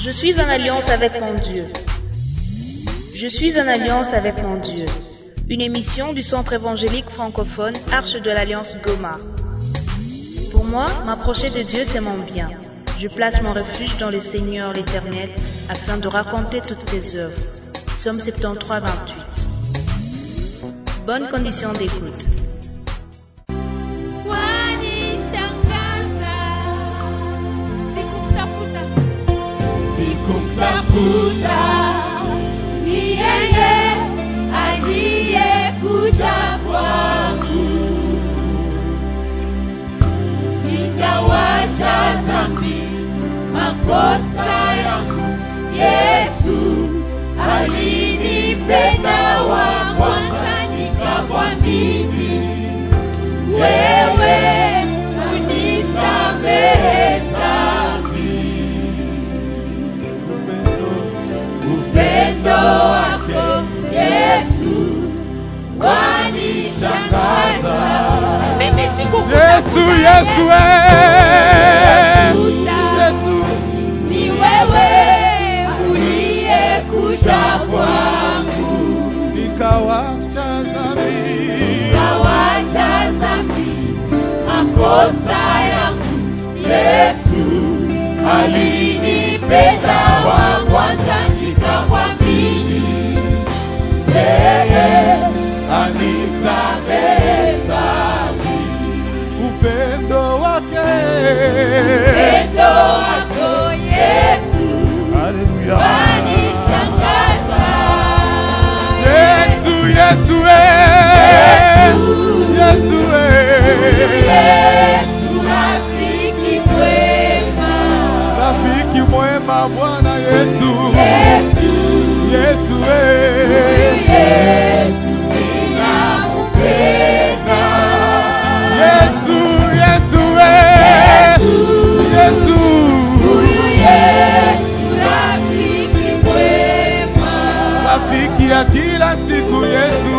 Je suis en alliance avec mon Dieu. Je suis en alliance avec mon Dieu. Une émission du Centre évangélique francophone Arche de l'Alliance Goma. Pour moi, m'approcher de Dieu, c'est mon bien. Je place mon refuge dans le Seigneur l'Éternel afin de raconter toutes tes œuvres. Psaume 73, 28. Bonne condition d'écoute. Ni yeye aliyekuja kwangu, nikawacha dhambi makosa yangu. Yesu alinipenda wa kwanza, nikamwamini. Wewe unisamehe dhambi. Upendo wako Yesu wanishangaza. Yesu ni wewe uliyekuja kwangu, nikawacha dhambi makosa yangu. Yesu alinipenda wa kwanza, nikamwamini. Yeye anisamehe dhambi. upendo wake Yesu haleluya wanishangaza. Yesu rafiki mwema, rafiki mwema Bwana Yesu ninamupenda. Rafiki mwema, rafiki ya kila siku Yesu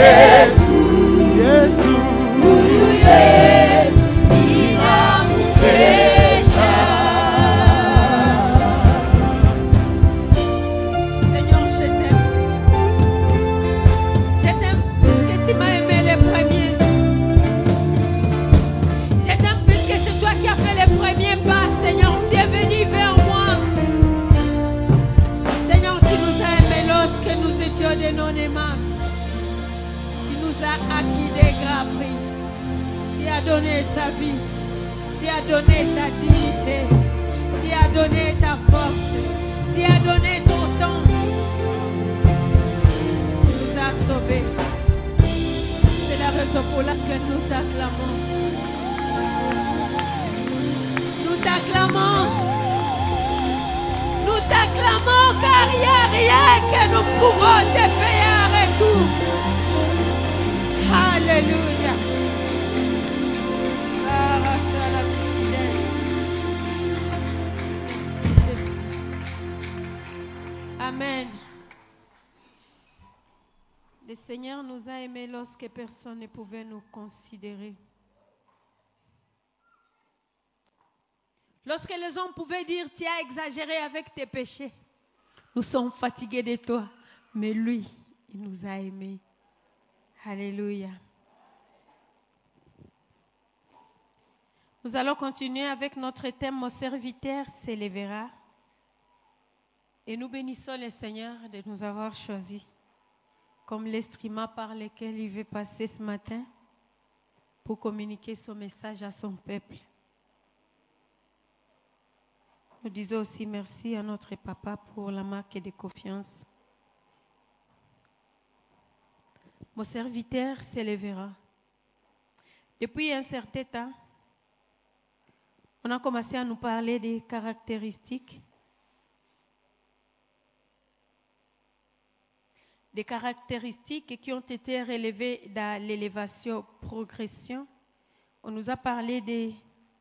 ninamupenda. Seigneur, je t'aime. Je t'aime parce que tu m'as aimé les premiers. Je t'aime parce que c'est toi qui as fait les premiers pas. Seigneur, tu es venu vers moi. Seigneur, tu nous as aimés lorsque nous étions des non-aimables. Tu nous as acquis des grands prix. Tu as donné ta vie. Tu as donné ta dignité. Tu as donné ta force. Tu as donné ton temps. Tu nous as sauvés. C'est la raison pour laquelle nous t'acclamons. Nous t'acclamons. Nous t'acclamons car il n'y a rien que nous pouvons te payer en retour. Alléluia. Amen. Le Seigneur nous a aimés lorsque personne ne pouvait nous considérer. Lorsque les hommes pouvaient dire, tu as exagéré avec tes péchés. Nous sommes fatigués de toi. Mais lui, il nous a aimés. Alléluia. Nous allons continuer avec notre thème, mon serviteur s'élèvera. Et nous bénissons le Seigneur de nous avoir choisis comme l'instrument par lequel il veut passer ce matin pour communiquer son message à son peuple. Nous disons aussi merci à notre papa pour la marque de confiance. Mon serviteur s'élèvera. Depuis un certain temps, on a commencé à nous parler des caractéristiques qui ont été relevées dans l'élévation progression. On nous a parlé des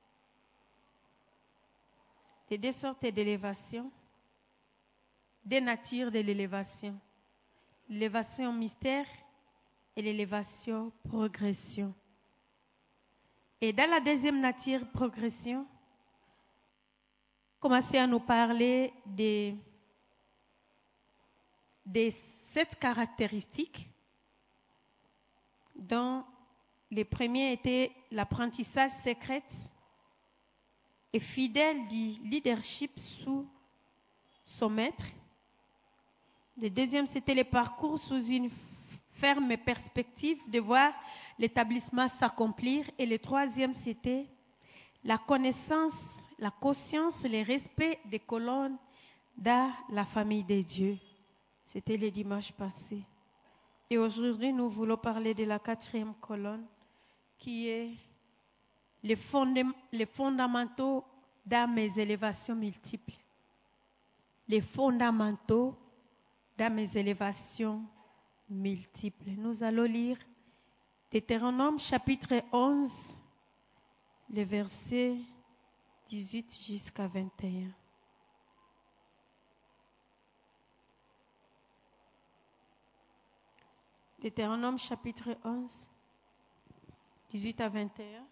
deux sortes d'élévation, des natures de l'élévation. L'élévation mystère et l'élévation progression. Et dans la deuxième nature progression, commencé à nous parler des 7 caractéristiques dont les premiers étaient l'apprentissage secret et fidèle du leadership sous son maître. Le deuxième, c'était le parcours sous une ferme perspective de voir l'établissement s'accomplir. Et le troisième, c'était la connaissance, la conscience, le respect des colonnes dans la famille de Dieu. C'était le dimanche passé. Et aujourd'hui, nous voulons parler de la 4e colonne, qui est les fondamentaux dans mes élévations multiples. Les fondamentaux dans mes élévations multiples. Nous allons lire Deutéronome chapitre 11, les versets 18 jusqu'à 21. Deutéronome chapitre 11, 18 à 21.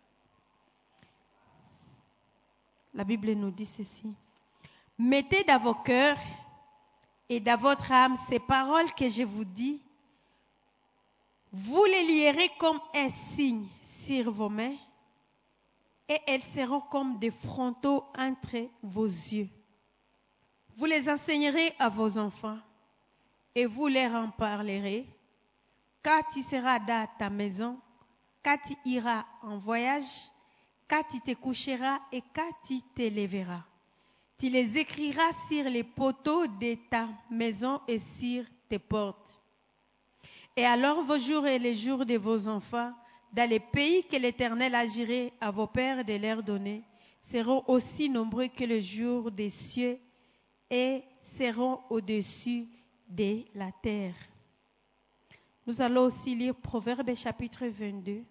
La Bible nous dit ceci. Mettez dans vos cœurs et dans votre âme ces paroles que je vous dis. Vous les lierez comme un signe sur vos mains et elles seront comme des frontaux entre vos yeux. Vous les enseignerez à vos enfants et vous leur en parlerez quand tu seras dans ta maison, quand tu iras en voyage, quand tu te coucheras et quand tu te lèveras. Tu les écriras sur les poteaux de ta maison et sur tes portes. Et alors vos jours et les jours de vos enfants, dans les pays que l'Éternel a juré à vos pères de leur donner, seront aussi nombreux que les jours des cieux et seront au-dessus de la terre. Nous allons aussi lire Proverbes chapitre 22.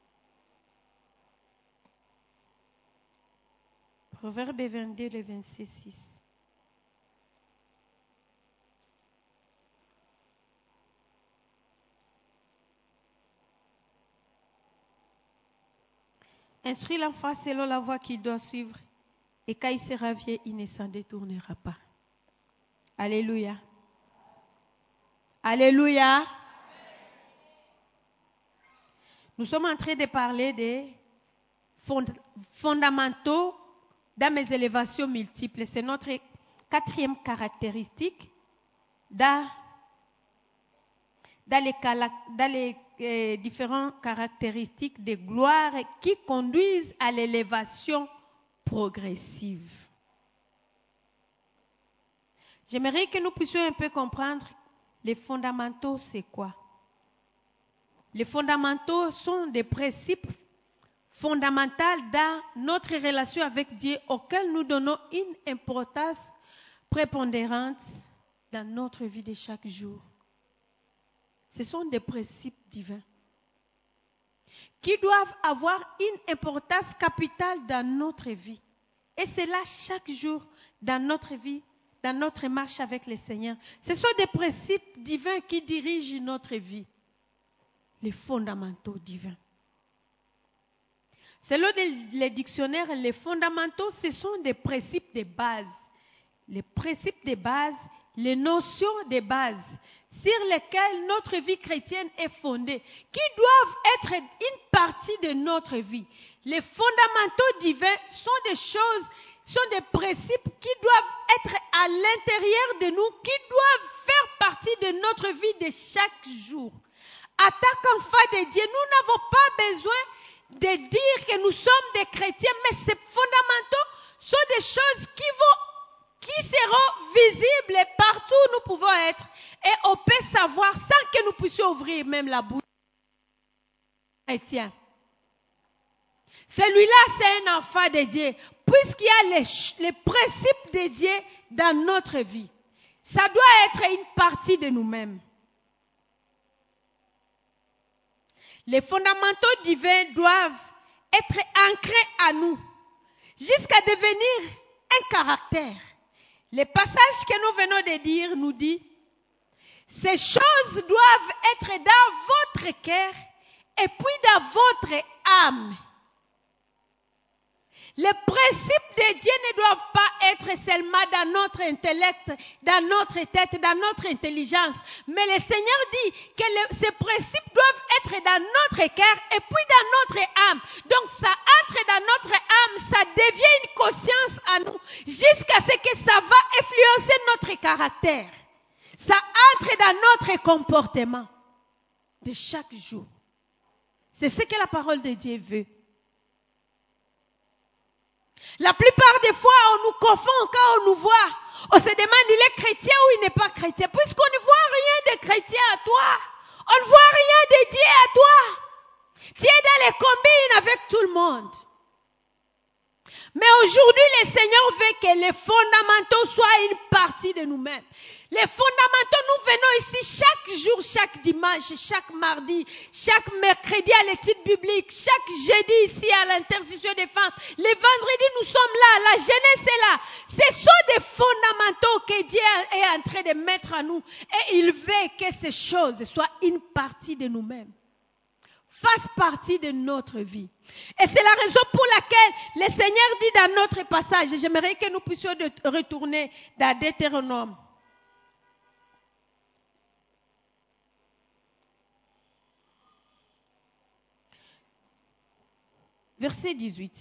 Proverbe 22, le verset 6. Instruis l'enfant selon la voie qu'il doit suivre, et quand il sera vieux, il ne s'en détournera pas. Alléluia. Alléluia. Nous sommes en train de parler des fondamentaux dans mes élévations multiples. C'est notre 4e caractéristique dans les différentes caractéristiques de gloire qui conduisent à l'élévation progressive. J'aimerais que nous puissions un peu comprendre les fondamentaux, c'est quoi? Les fondamentaux sont des principes fondamentaux dans notre relation avec Dieu auxquels nous donnons une importance prépondérante dans notre vie de chaque jour. Ce sont des principes divins qui doivent avoir une importance capitale dans notre vie. Et c'est là chaque jour dans notre vie, dans notre marche avec le Seigneur. Ce sont des principes divins qui dirigent notre vie. Les fondamentaux divins. Selon les dictionnaires, les fondamentaux, ce sont des principes de base. Les principes de base, les notions de base sur lesquelles notre vie chrétienne est fondée, qui doivent être une partie de notre vie. Les fondamentaux divins sont des choses, sont des principes qui doivent être à l'intérieur de nous, qui doivent faire partie de notre vie de chaque jour. En tant qu'enfants de Dieu, nous n'avons pas besoin de dire que nous sommes des chrétiens, mais ces fondamentaux sont des choses qui seront visibles partout où nous pouvons être. Et on peut savoir sans que nous puissions ouvrir même la bouche. Chrétien. Celui-là, c'est un enfant de Dieu, puisqu'il y a les principes de Dieu dans notre vie. Ça doit être une partie de nous-mêmes. Les fondamentaux divins doivent être ancrés à nous, jusqu'à devenir un caractère. Les passages que nous venons de dire nous dit, ces choses doivent être dans votre cœur et puis dans votre âme. Les principes de Dieu ne doivent pas être seulement dans notre intellect, dans notre tête, dans notre intelligence. Mais le Seigneur dit que ces principes doivent être dans notre cœur et puis dans notre âme. Donc ça entre dans notre âme, ça devient une conscience à nous, jusqu'à ce que ça va influencer notre caractère. Ça entre dans notre comportement de chaque jour. C'est ce que la parole de Dieu veut. La plupart des fois, on nous confond quand on nous voit. On se demande, il est chrétien ou il n'est pas chrétien. Puisqu'on ne voit rien de chrétien à toi. On ne voit rien de Dieu à toi. Tu es dans les combines avec tout le monde. Mais aujourd'hui, le Seigneur veut que les fondamentaux soient une partie de nous-mêmes. Les fondamentaux, nous venons ici chaque jour, chaque dimanche, chaque mardi, chaque mercredi à l'étude biblique, chaque jeudi ici à l'intercession des femmes. Les vendredis, nous sommes là, la jeunesse est là. Ce sont des fondamentaux que Dieu est en train de mettre à nous. Et il veut que ces choses soient une partie de nous-mêmes, fassent partie de notre vie. Et c'est la raison pour laquelle le Seigneur dit dans notre passage, j'aimerais que nous puissions retourner dans Deutéronome. Verset 18.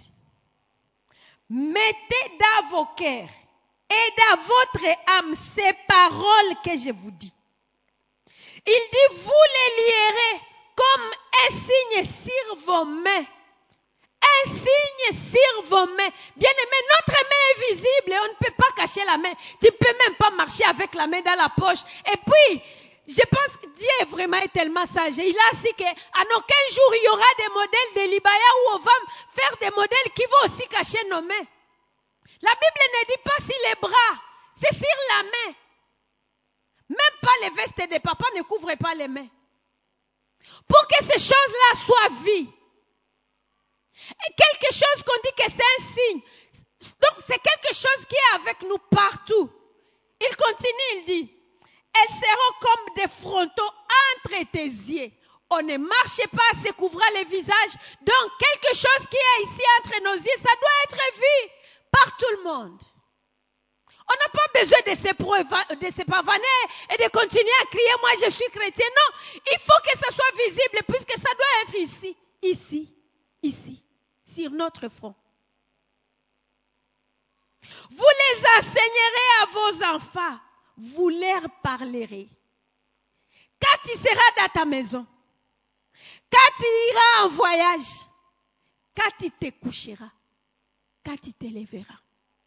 Mettez dans vos cœurs et dans votre âme ces paroles que je vous dis. Il dit, vous les lierez comme un signe sur vos mains. Un signe sur vos mains. Bien aimé, notre main est visible et on ne peut pas cacher la main. Tu ne peux même pas marcher avec la main dans la poche. Et puis, je pense que Dieu est vraiment tellement sage. Il a dit qu'à aucun jour il y aura des modèles de Libaya où on va faire des modèles qui vont aussi cacher nos mains. La Bible ne dit pas sur les bras, c'est sur la main. Même pas les vestes des papas ne couvrent pas les mains. Pour que ces choses-là soient vies. Et quelque chose qu'on dit que c'est un signe. Donc c'est quelque chose qui est avec nous partout. Il continue, il dit, elles seront comme des frontaux entre tes yeux. On ne marche pas en se couvrant le visage. Donc quelque chose qui est ici entre nos yeux, ça doit être vu par tout le monde. On n'a pas besoin de se pavaner et de continuer à crier, moi je suis chrétien. Non, il faut que ça soit visible puisque ça doit être ici, ici, ici, sur notre front. Vous les enseignerez à vos enfants, vous leur parlerez. Quand tu seras dans ta maison, quand tu iras en voyage, quand tu te coucheras, quand tu te lèveras.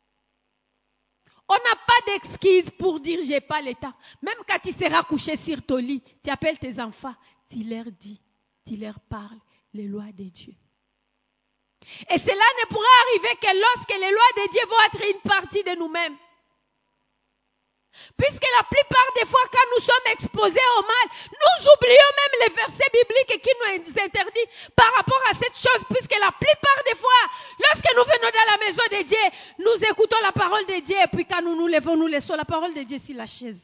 On n'a pas d'excuse pour dire j'ai pas le temps. Même quand tu seras couché sur ton lit, tu appelles tes enfants, tu leur dis, tu leur parles les lois de Dieu. Et cela ne pourra arriver que lorsque les lois de Dieu vont être une partie de nous-mêmes. Puisque la plupart des fois, quand nous sommes exposés au mal, nous oublions même les versets bibliques qui nous interdisent par rapport à cette chose. Puisque la plupart des fois, lorsque nous venons dans la maison de Dieu, nous écoutons la parole de Dieu. Et puis quand nous nous levons, nous laissons la parole de Dieu sur la chaise.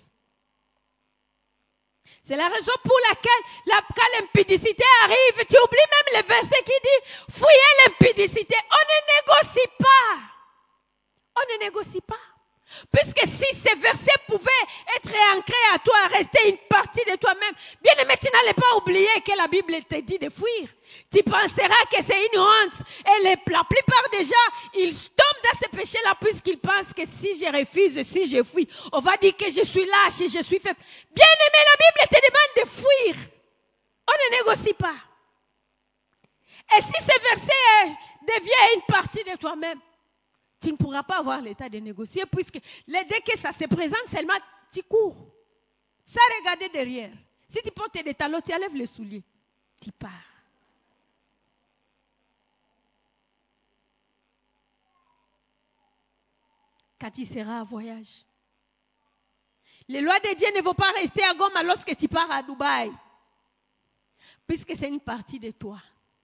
C'est la raison pour laquelle, quand l'impudicité arrive, tu oublies même le verset qui dit, fuyez l'impudicité. On ne négocie pas. On ne négocie pas. Puisque si ces versets pouvaient être ancrés à toi, rester une partie de toi-même, bien aimé, tu n'allais pas oublier que la Bible te dit de fuir. Tu penseras que c'est une honte. Et la plupart des gens, ils tombent dans ce péché-là puisqu'ils pensent que si je refuse, si je fuis, on va dire que je suis lâche et je suis faible. Bien aimé, la Bible te demande de fuir. On ne négocie pas. Et si ce verset devient une partie de toi-même, tu ne pourras pas avoir l'état de négocier puisque dès que ça se présente seulement, tu cours. Sans regarder derrière. Si tu portes des talons, tu enlèves les souliers. Tu pars. Quand tu seras en voyage. Les lois de Dieu ne vont pas rester à Goma lorsque tu pars à Dubaï. Puisque c'est une partie de toi.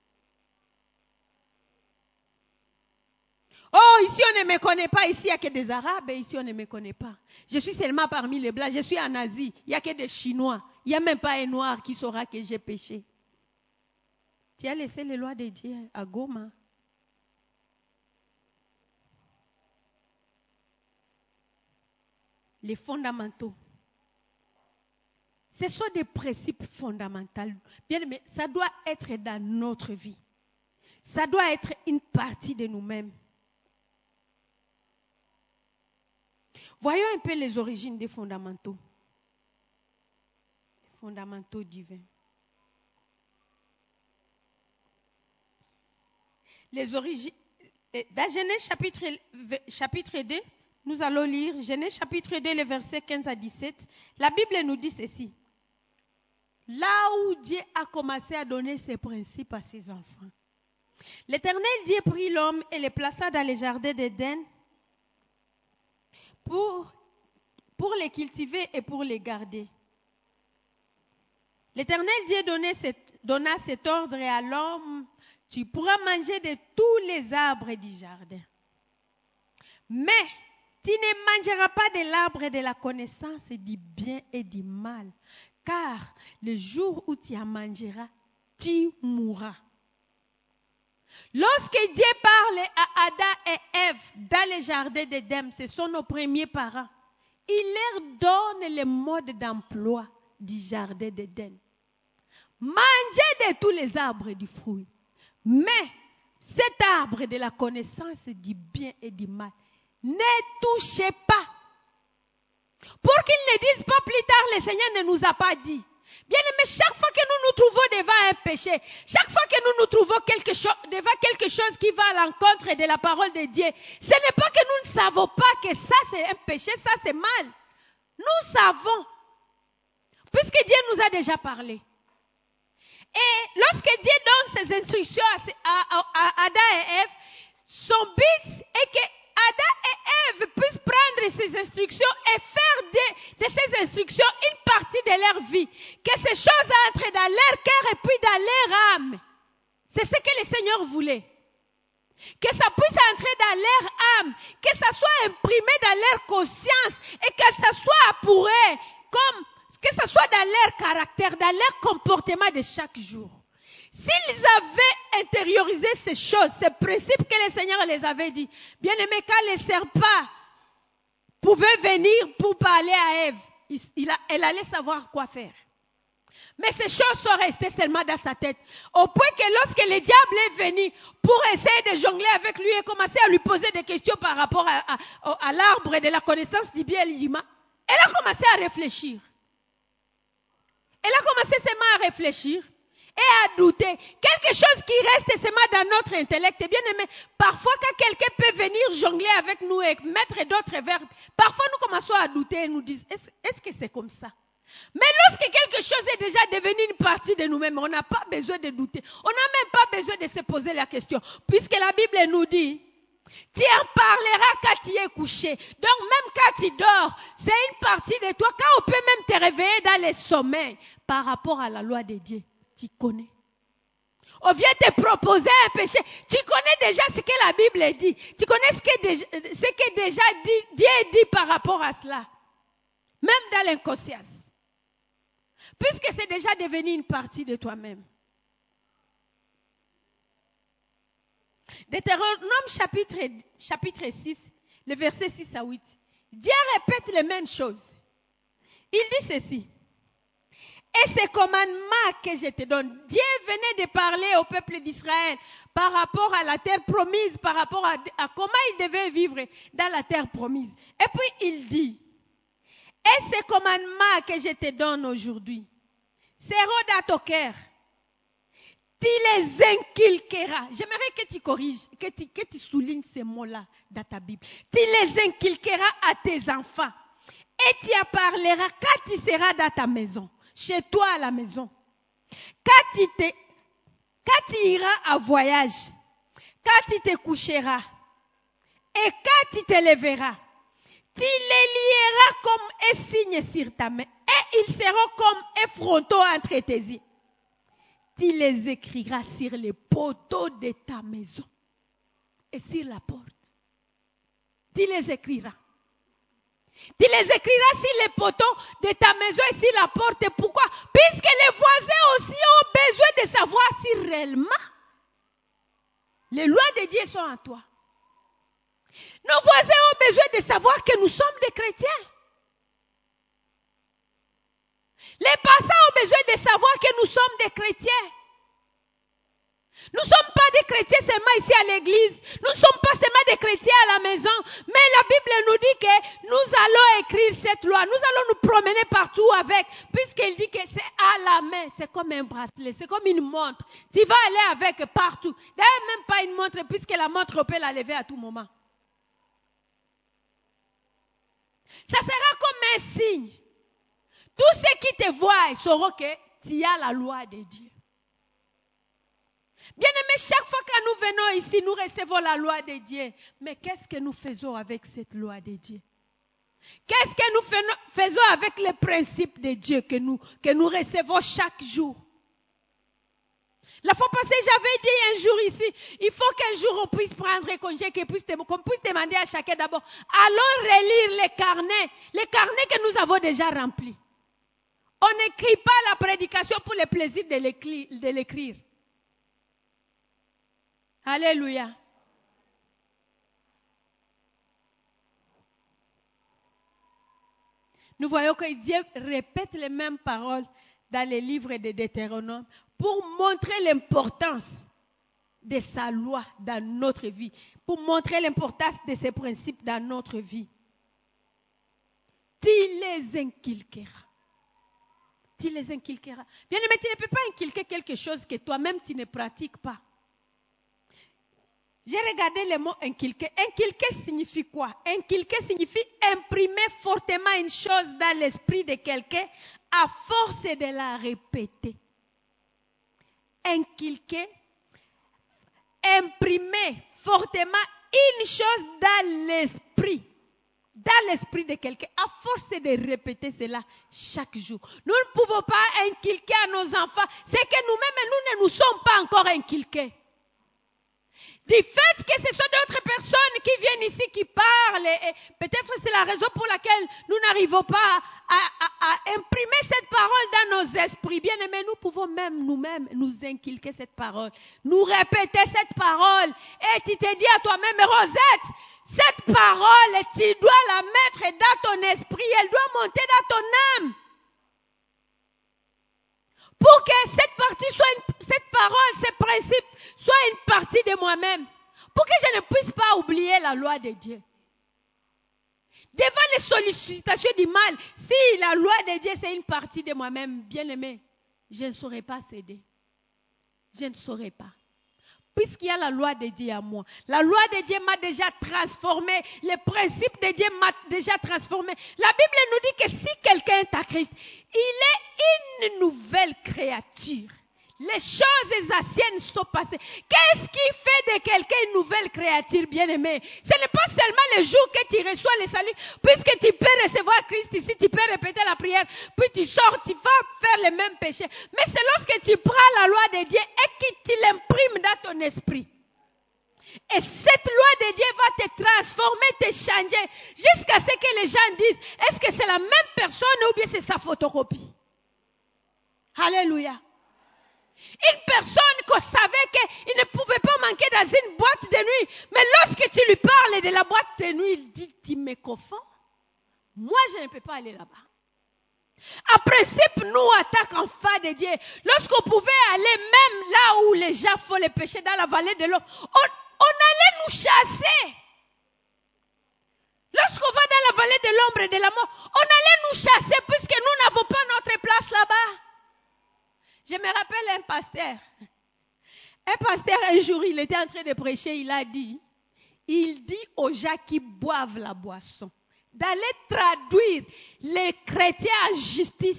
Oh, ici on ne me connaît pas, ici il n'y a que des Arabes, et ici on ne me connaît pas. Je suis seulement parmi les Blancs, je suis en Asie, il n'y a que des Chinois. Il n'y a même pas un Noir qui saura que j'ai péché. Tu as laissé les lois de Dieu à Goma. les fondamentaux. Ce sont des principes fondamentaux. Bien aimé, ça doit être dans notre vie. Ça doit être une partie de nous-mêmes. Voyons un peu les origines des fondamentaux. Les fondamentaux divins. Les origines. Dans Genèse chapitre 2, nous allons lire Genèse chapitre 2, les versets 15 à 17. La Bible nous dit ceci. Là où Dieu a commencé à donner ses principes à ses enfants. L'Éternel Dieu prit l'homme et le plaça dans les jardins d'Éden pour les cultiver et pour les garder. L'Éternel Dieu donna cet ordre à l'homme, tu pourras manger de tous les arbres du jardin. Mais tu ne mangeras pas de l'arbre de la connaissance du bien et du mal, car le jour où tu en mangeras, tu mourras. Lorsque Dieu parle à Adam et Ève dans le jardin d'Éden, ce sont nos premiers parents, il leur donne le mode d'emploi du jardin d'Éden. Mangez de tous les arbres du fruit, mais cet arbre de la connaissance du bien et du mal, ne touchez pas. Pour qu'ils ne disent pas plus tard, le Seigneur ne nous a pas dit. Bien aimé, chaque fois que nous nous trouvons devant un péché, chaque fois que nous nous trouvons devant quelque chose qui va à l'encontre de la parole de Dieu, ce n'est pas que nous ne savons pas que ça c'est un péché, ça c'est mal. Nous savons, puisque Dieu nous a déjà parlé. Et lorsque Dieu donne ses instructions à Adam et Ève, son but est que Adam et Ève puissent prendre ces instructions et faire de ces instructions une partie de leur vie. Que ces choses entrent dans leur cœur et puis dans leur âme. C'est ce que le Seigneur voulait. Que ça puisse entrer dans leur âme, que ça soit imprimé dans leur conscience et que ça soit apuré, que ça soit dans leur caractère, dans leur comportement de chaque jour. S'ils avaient intériorisé ces choses, ces principes que le Seigneur les avait dit, bien aimé, quand les serpents pouvaient venir pour parler à Ève, elle allait savoir quoi faire. Mais ces choses sont restées seulement dans sa tête. Au point que lorsque le diable est venu pour essayer de jongler avec lui et commencer à lui poser des questions par rapport à l'arbre de la connaissance du bien et du mal, elle a commencé à réfléchir. Elle a commencé seulement à réfléchir et à douter. Quelque chose qui reste seulement dans notre intellect. Et bien aimé, parfois quand quelqu'un peut venir jongler avec nous et mettre d'autres verbes, parfois nous commençons à douter et nous disons, est-ce que c'est comme ça? Mais lorsque quelque chose est déjà devenu une partie de nous-mêmes, on n'a pas besoin de douter. On n'a même pas besoin de se poser la question. Puisque la Bible nous dit, tu en parleras quand tu es couché. Donc même quand tu dors, c'est une partie de toi. Quand on peut même te réveiller dans les sommeils par rapport à la loi de Dieu, tu connais. On vient te proposer un péché. Tu connais déjà ce que la Bible dit. Tu connais ce que déjà Dieu dit par rapport à cela. Même dans l'inconscience. Puisque c'est déjà devenu une partie de toi-même. Deutéronome chapitre 6, le verset 6 à 8. Dieu répète les mêmes choses. Il dit ceci. Et ces commandements que je te donne, Dieu venait de parler au peuple d'Israël par rapport à la terre promise, par rapport à comment il devait vivre dans la terre promise. Et puis il dit, et ces commandements que je te donne aujourd'hui seront dans ton cœur. Tu les inculqueras. J'aimerais que tu corriges, que tu soulignes ces mots-là dans ta Bible. Tu les inculqueras à tes enfants. Et tu en parleras quand tu seras dans ta maison, chez toi à la maison. Quand tu iras à voyage, quand tu te coucheras et quand tu te lèveras, tu les lieras comme un signe sur ta main et ils seront comme un fronteau entre tes yeux. Tu les écriras sur les poteaux de ta maison et sur la porte. Tu les écriras. Tu les écriras sur les poteaux de ta maison et sur la porte. Et pourquoi? Puisque les voisins aussi ont besoin de savoir si réellement les lois de Dieu sont en toi. Nos voisins ont besoin de savoir que nous sommes des chrétiens. Les passants ont besoin de savoir que nous sommes des chrétiens. Nous ne sommes pas des chrétiens seulement ici à l'église. Nous ne sommes pas seulement des chrétiens à la maison. Mais la Bible nous dit que nous allons écrire cette loi. Nous allons nous promener partout avec. Puisqu'il dit que c'est à la main. C'est comme un bracelet. C'est comme une montre. Tu vas aller avec partout. D'ailleurs, même pas une montre, puisque la montre, on peut la lever à tout moment. Ça sera comme un signe. Tous ceux qui te voient sauront que tu as la loi de Dieu. Bien-aimés, chaque fois que nous venons ici, nous recevons la loi de Dieu. Mais qu'est-ce que nous faisons avec cette loi de Dieu? Qu'est-ce que nous faisons avec les principes de Dieu que nous recevons chaque jour? La fois passée, j'avais dit un jour ici, il faut qu'un jour on puisse prendre congé, qu'on puisse demander à chacun d'abord, allons relire les carnets que nous avons déjà remplis. On n'écrit pas la prédication pour le plaisir de l'écrire. Alléluia. Nous voyons que Dieu répète les mêmes paroles dans les livres de Deutéronome pour montrer l'importance de sa loi dans notre vie, pour montrer l'importance de ses principes dans notre vie. Tu les inculqueras. Tu les inculqueras. Bien aimé, tu ne peux pas inculquer quelque chose que toi-même tu ne pratiques pas. J'ai regardé le mot inculquer. Inculquer signifie quoi? Inculquer signifie imprimer fortement une chose dans l'esprit de quelqu'un à force de la répéter. Inculquer, imprimer fortement une chose dans l'esprit de quelqu'un, à force de répéter cela chaque jour. Nous ne pouvons pas inculquer à nos enfants ce que nous-mêmes, nous ne nous sommes pas encore inculqués. Du fait que ce sont d'autres personnes qui viennent ici, qui parlent, et peut-être c'est la raison pour laquelle nous n'arrivons pas à imprimer cette parole dans nos esprits. Bien aimés, nous pouvons même nous-mêmes nous inculquer cette parole, nous répéter cette parole, et tu te dis à toi-même, Rosette, cette parole, tu dois la mettre dans ton esprit, elle doit monter dans ton âme. Pour que cette parole, ces principes, soient une partie de moi-même. Pour que je ne puisse pas oublier la loi de Dieu. Devant les sollicitations du mal, si la loi de Dieu c'est une partie de moi-même, bien aimé, je ne saurais pas céder. Je ne saurais pas. Puisqu'il y a la loi de Dieu à moi. La loi de Dieu m'a déjà transformé. Les principes de Dieu m'a déjà transformé. La Bible nous dit que si quelqu'un est à Christ, il est une nouvelle créature. Les choses anciennes sont passées. Qu'est-ce qui fait de quelqu'un une nouvelle créature, bien-aimé? Ce n'est pas seulement le jour que tu reçois le salut, puisque tu peux recevoir Christ ici, tu peux répéter la prière, puis tu sors, tu vas faire le même péché. Mais c'est lorsque tu prends la loi de Dieu et que tu l'imprimes dans ton esprit. Et cette loi de Dieu va te transformer, te changer, jusqu'à ce que les gens disent, est-ce que c'est la même personne ou bien c'est sa photocopie? Alléluia. Une personne qu'on savait qu'il ne pouvait pas manquer dans une boîte de nuit. Mais lorsque tu lui parles de la boîte de nuit, il dit, tu me confonds. Moi, je ne peux pas aller là-bas. En principe, nous, en tant qu'enfants de Dieu, lorsqu'on pouvait aller même là où les gens font les péchés, dans la vallée de l'eau, on allait nous chasser. Lorsqu'on va dans la vallée de l'ombre et de la mort, on allait nous chasser puisque nous n'avons pas notre place là-bas. Je me rappelle un pasteur. Un pasteur, un jour, il était en train de prêcher, il dit aux gens qui boivent la boisson, d'aller traduire les chrétiens en justice.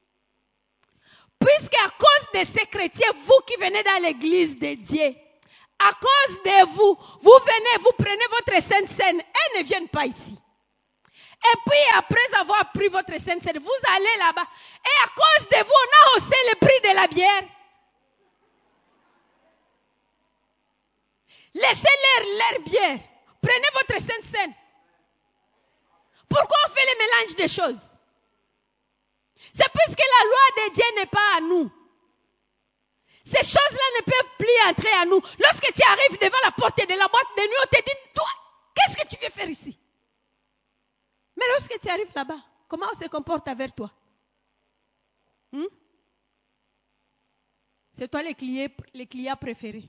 Puisqu'à cause de ces chrétiens, vous qui venez dans l'église de Dieu, à cause de vous, vous venez, vous prenez votre Sainte Seine, elles ne viennent pas ici. Et puis, après avoir pris votre Sainte Seine, vous allez là-bas. Et à cause de vous, on a haussé le prix de la bière. Laissez-leur leur bière. Prenez votre Sainte Seine. Pourquoi on fait le mélange des choses? C'est puisque la loi de Dieu n'est pas à nous. Ces choses-là ne peuvent plus entrer à nous. Lorsque tu arrives devant la porte de la boîte de nuit, on te dit, toi, qu'est-ce que tu viens faire ici? Mais lorsque tu arrives là-bas, comment on se comporte avec toi? C'est toi les clients préférés.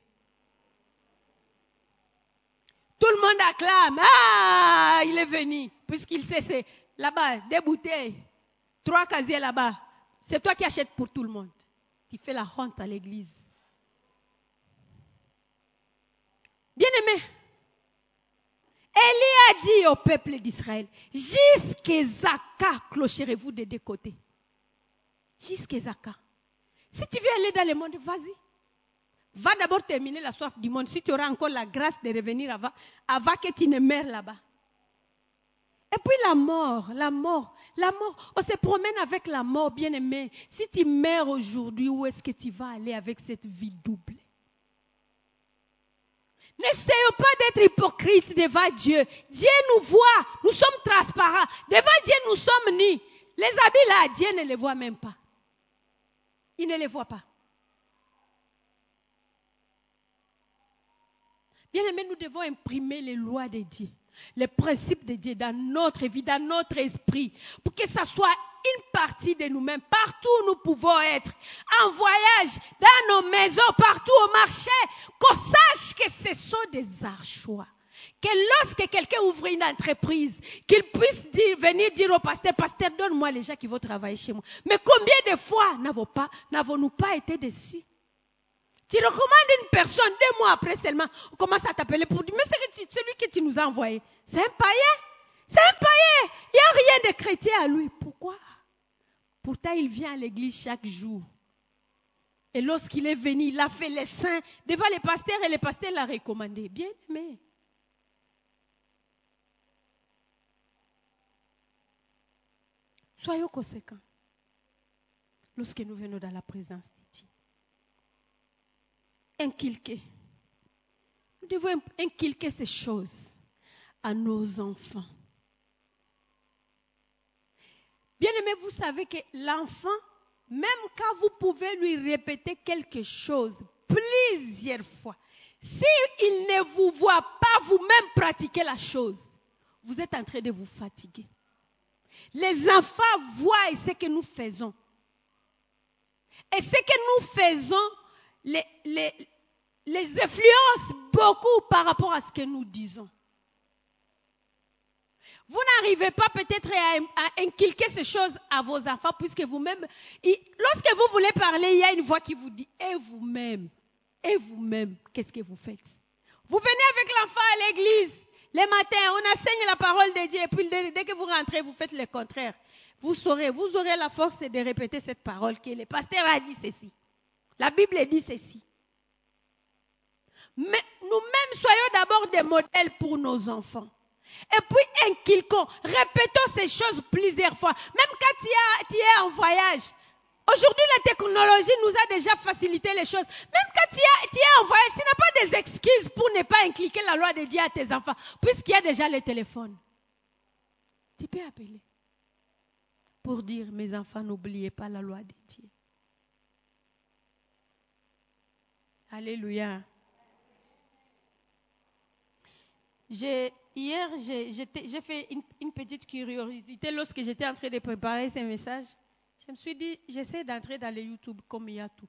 Tout le monde acclame. Ah, il est venu. Puisqu'il sait, c'est là-bas, des bouteilles, 3 casiers là-bas. C'est toi qui achètes pour tout le monde. Qui fait la honte à l'église. Bien-aimé, Élie a dit au peuple d'Israël, jusqu'à clocherez-vous des deux côtés. Jusqu'à. Si tu veux aller dans le monde, vas-y. Va d'abord terminer la soif du monde. Si tu auras encore la grâce de revenir avant que tu ne meurs là-bas. Et puis la mort. On se promène avec la mort, bien-aimé. Si tu meurs aujourd'hui, où est-ce que tu vas aller avec cette vie double? N'essayons pas d'être hypocrites devant Dieu. Dieu nous voit. Nous sommes transparents. Devant Dieu, nous sommes nus. Les habits là, Dieu ne les voit même pas. Il ne les voit pas. Bien-aimés, nous devons imprimer les lois de Dieu, les principes de Dieu dans notre vie, dans notre esprit, pour que ça soit une partie de nous-mêmes, partout où nous pouvons être, en voyage, dans nos maisons, partout au marché, qu'on sache que ce sont des archois. Que lorsque quelqu'un ouvre une entreprise, qu'il puisse venir dire au pasteur, pasteur, donne-moi les gens qui vont travailler chez moi. Mais combien de fois n'avons-nous pas été déçus? Tu recommandes une personne, 2 mois après seulement, on commence à t'appeler pour dire, mais c'est celui que tu nous as envoyé. C'est un païen. C'est un païen. Il n'y a rien de chrétien à lui. Pourquoi? Pourtant, il vient à l'église chaque jour. Et lorsqu'il est venu, il a fait les saints devant les pasteurs et les pasteurs l'ont recommandé. Bien aimé. Soyons conséquents lorsque nous venons dans la présence de Dieu. Inculquer. Nous devons inculquer ces choses à nos enfants. Bien-aimé, vous savez que l'enfant, même quand vous pouvez lui répéter quelque chose plusieurs fois, s'il ne vous voit pas vous-même pratiquer la chose, vous êtes en train de vous fatiguer. Les enfants voient ce que nous faisons. Et ce que nous faisons les influence beaucoup par rapport à ce que nous disons. Vous n'arrivez pas peut-être à inculquer ces choses à vos enfants puisque vous-même, lorsque vous voulez parler, il y a une voix qui vous dit, et vous-même, qu'est-ce que vous faites? Vous venez avec l'enfant à l'église, les matins, on enseigne la parole de Dieu, et puis dès que vous rentrez, vous faites le contraire. Vous aurez la force de répéter cette parole que le pasteur a dit ceci. La Bible dit ceci. Mais nous-mêmes soyons d'abord des modèles pour nos enfants. Et puis inculquons, répétons ces choses plusieurs fois. Même quand tu es en voyage. Aujourd'hui, la technologie nous a déjà facilité les choses. Même quand tu es en voyage, tu n'as pas des excuses pour ne pas inculquer la loi de Dieu à tes enfants, puisqu'il y a déjà le téléphone. Tu peux appeler pour dire, mes enfants, n'oubliez pas la loi de Dieu. Alléluia. Hier, j'ai fait une petite curiosité lorsque j'étais en train de préparer ces messages. Je me suis dit, j'essaie d'entrer dans le YouTube comme il y a tout.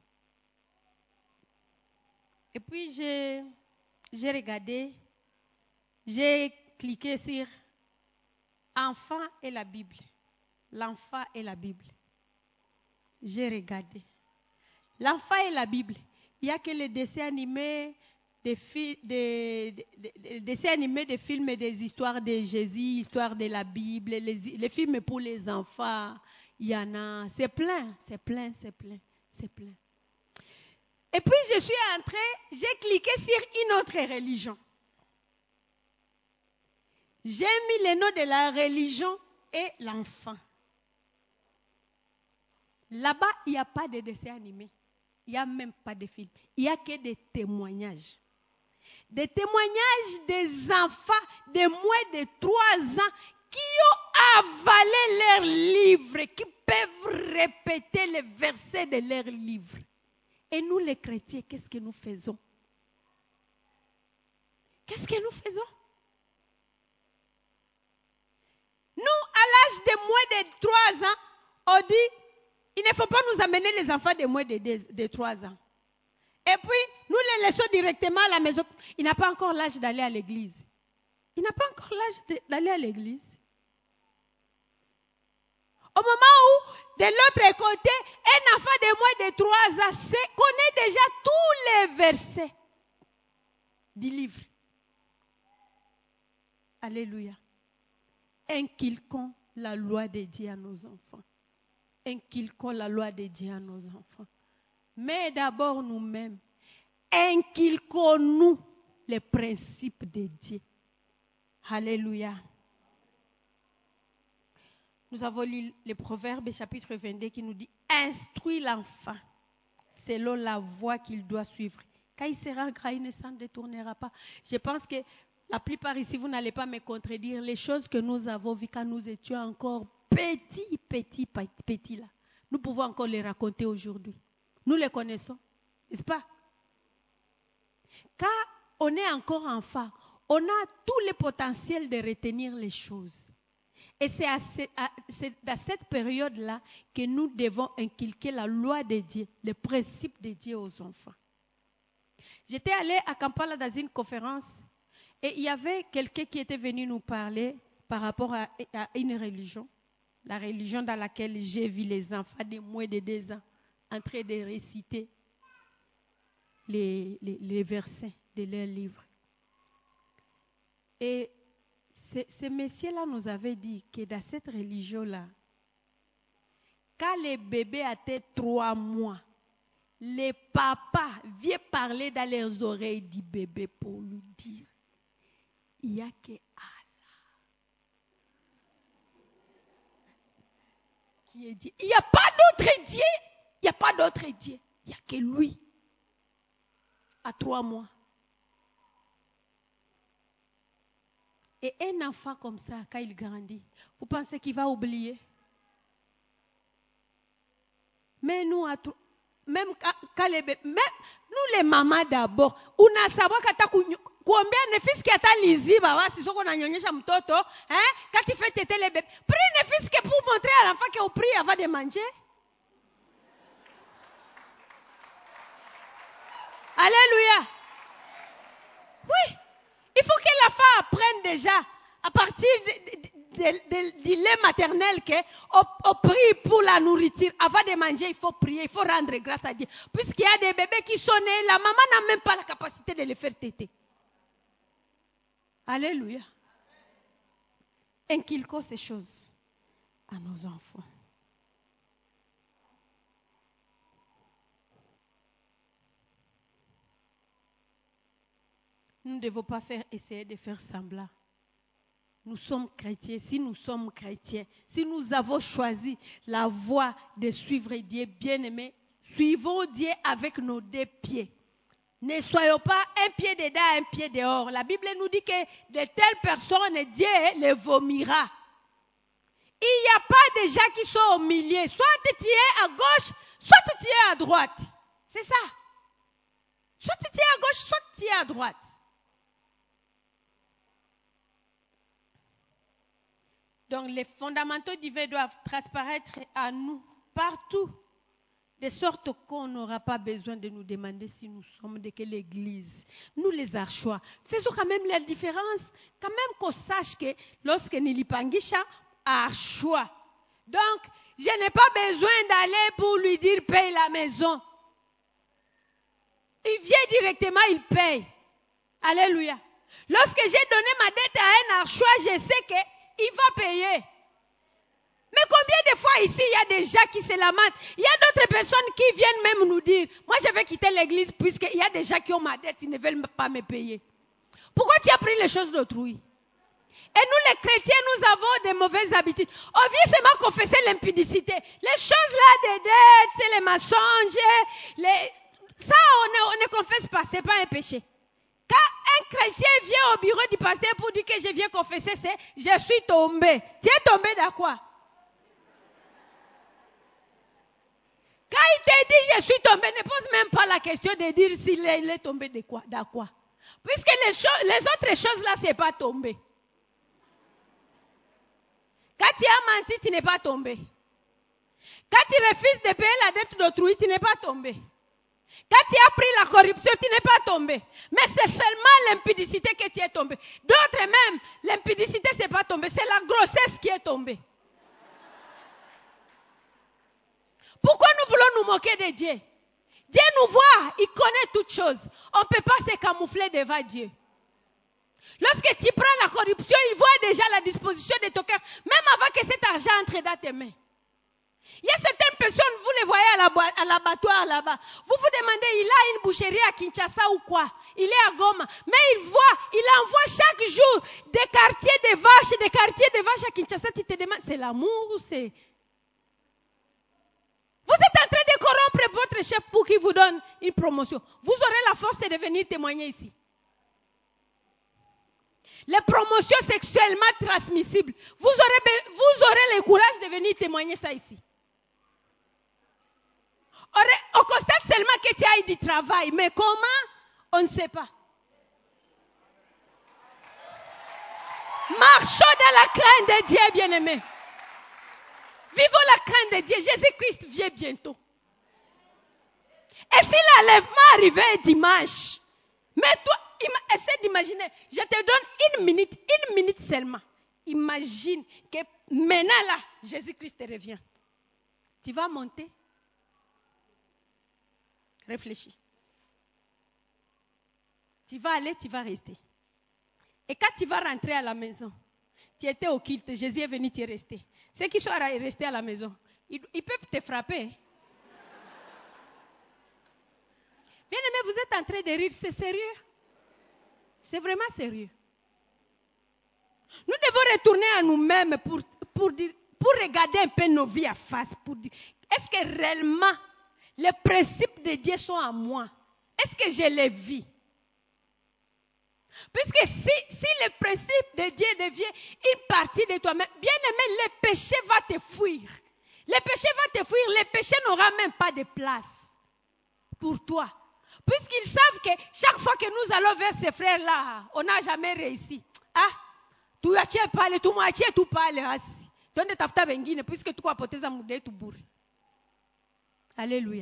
Et puis, j'ai regardé, j'ai cliqué sur Enfant et la Bible. L'enfant et la Bible. J'ai regardé. L'enfant et la Bible. Il n'y a que les dessins animés, des films et des histoires de Jésus, l'histoire de la Bible, les films pour les enfants. Il y en a, c'est plein. Et puis je suis entrée, j'ai cliqué sur une autre religion. J'ai mis le nom de la religion et l'enfant. Là-bas, il n'y a pas de dessin animé. Il n'y a même pas de film. Il n'y a que des témoignages. Des témoignages des enfants de moins de 3 ans qui ont avalé leurs livres, qui peuvent répéter les versets de leurs livres. Et nous, les chrétiens, qu'est-ce que nous faisons? Qu'est-ce que nous faisons? Nous, à l'âge de moins de 3 ans, on dit, il ne faut pas nous amener les enfants de moins de 3 ans. Et puis, nous les laissons directement à la maison. Il n'a pas encore l'âge d'aller à l'église. Il n'a pas encore l'âge d'aller à l'église. Au moment où, de l'autre côté, un enfant de moins de 3 ans connaît déjà tous les versets du livre. Alléluia. Inculquons la loi de Dieu à nos enfants. Inculquons la loi de Dieu à nos enfants. Mais d'abord nous-mêmes, inculquons-nous les principes de Dieu. Alléluia. Nous avons lu le Proverbe chapitre 22 qui nous dit « Instruis l'enfant selon la voie qu'il doit suivre. Quand il sera grand, il ne s'en détournera pas. » Je pense que la plupart ici, vous n'allez pas me contredire. Les choses que nous avons vues quand nous étions encore petits là, nous pouvons encore les raconter aujourd'hui. Nous les connaissons, n'est-ce pas? Quand on est encore enfant, on a tout le potentiel de retenir les choses. Et c'est dans cette période-là que nous devons inculquer la loi de Dieu, les principes de Dieu aux enfants. J'étais allée à Kampala dans une conférence et il y avait quelqu'un qui était venu nous parler par rapport à une religion, la religion dans laquelle j'ai vu les enfants de moins de 2 ans en train de réciter les versets de leur livre. Et ce monsieur-là nous avait dit que dans cette religion-là, quand les bébés avaient 3 mois, les papas viennent parler dans leurs oreilles du bébé pour lui dire, il n'y a que Allah qui est Dieu. Il n'y a pas d'autre Dieu. Il n'y a pas d'autre Dieu. Il n'y a que lui. À 3 mois. Et un enfant comme ça, quand il grandit, vous pensez qu'il va oublier? Mais nous, même quand les bébés, même nous les mamans d'abord, unasabwa kata kuombea nefiski hata liziba basi soko unanyonyesha mtoto, quand tu fais téter les bébés, prie nefiski pour montrer à l'enfant qu'on prie avant de manger. Alléluia. Oui. Il faut que l'enfant apprenne déjà, à partir du lait maternel, qu'on prie pour la nourriture. Avant de manger, il faut prier, il faut rendre grâce à Dieu. Puisqu'il y a des bébés qui sont nés, la maman n'a même pas la capacité de les faire téter. Alléluia. Inculquons ces choses à nos enfants. Nous ne devons pas essayer de faire semblant. Nous sommes chrétiens. Si nous sommes chrétiens, si nous avons choisi la voie de suivre Dieu, bien-aimé, suivons Dieu avec nos 2 pieds. Ne soyons pas un pied dedans, un pied dehors. La Bible nous dit que de telles personnes, Dieu les vomira. Il n'y a pas de gens qui sont au milieu. Soit tu es à gauche, soit tu es à droite. C'est ça. Soit tu es à gauche, soit tu es à droite. Donc, les fondamentaux divins doivent transparaître à nous partout, de sorte qu'on n'aura pas besoin de nous demander si nous sommes de quelle église. Nous, les archois, faisons quand même la différence, quand même qu'on sache que lorsque Nilipangisha a archois. Donc, je n'ai pas besoin d'aller pour lui dire paye la maison. Il vient directement, il paye. Alléluia. Lorsque j'ai donné ma dette à un archois, je sais que il va payer. Mais combien de fois ici, il y a des gens qui se lamentent. Il y a d'autres personnes qui viennent même nous dire, moi je vais quitter l'église puisqu'il y a des gens qui ont ma dette, ils ne veulent pas me payer. Pourquoi tu as pris les choses d'autrui? Et nous les chrétiens, nous avons des mauvaises habitudes. On vient seulement confesser l'impudicité. Les choses là, des dettes, les mensonges, ça on ne confesse pas, ce n'est pas un péché. Quand un chrétien vient au bureau du pasteur pour dire que je viens confesser, c'est je suis tombé. Tu es tombé dans quoi? Quand il te dit je suis tombé, ne pose même pas la question de dire s'il est tombé de quoi, dans quoi. Puisque les autres choses là, c'est pas tombé. Quand tu as menti, tu n'es pas tombé. Quand tu refuses de payer la dette d'autrui, tu n'es pas tombé. Quand tu as pris la corruption, tu n'es pas tombé. Mais c'est seulement l'impudicité que tu es tombé. D'autres même, l'impudicité, ce n'est pas tombé. C'est la grossesse qui est tombée. Pourquoi nous voulons nous moquer de Dieu? Dieu nous voit, il connaît toutes choses. On ne peut pas se camoufler devant Dieu. Lorsque tu prends la corruption, il voit déjà la disposition de ton cœur, même avant que cet argent entre dans tes mains. Il y a certaines personnes, vous les voyez à l'abattoir là-bas. Vous vous demandez, il a une boucherie à Kinshasa ou quoi? Il est à Goma. Mais il envoie chaque jour des quartiers de vaches à Kinshasa. Tu te demandes, c'est l'amour ou c'est... Vous êtes en train de corrompre votre chef pour qu'il vous donne une promotion. Vous aurez la force de venir témoigner ici. Les promotions sexuellement transmissibles. Vous aurez le courage de venir témoigner ça ici. On constate seulement que tu as eu du travail. Mais comment? On ne sait pas. Marchons dans la crainte de Dieu, bien-aimés. Vivons la crainte de Dieu. Jésus-Christ vient bientôt. Et si l'enlèvement arrivait dimanche, mais toi, essaie d'imaginer, je te donne une minute seulement. Imagine que maintenant là, Jésus-Christ revient. Tu vas monter. Réfléchis. Tu vas aller, tu vas rester. Et quand tu vas rentrer à la maison, tu étais au culte, Jésus est venu, tu es resté. Ceux qui sont restés à la maison, ils peuvent te frapper. Bien aimé, vous êtes en train de rire, c'est sérieux. C'est vraiment sérieux. Nous devons retourner à nous-mêmes pour regarder un peu nos vies à face. Pour dire, est-ce que réellement les principes de Dieu sont à moi? Est-ce que je les vis? Puisque si le principe de Dieu devient une partie de toi-même, bien aimé, le péché va te fuir. Le péché va te fuir, le péché n'aura même pas de place pour toi. Puisqu'ils savent que chaque fois que nous allons vers ces frères-là, on n'a jamais réussi. Ah, tu as parlé, tu m'as tu parles ainsi. Tu as tafta bengine, puisque tu as porté ça moudé, tu bourres. Alléluia.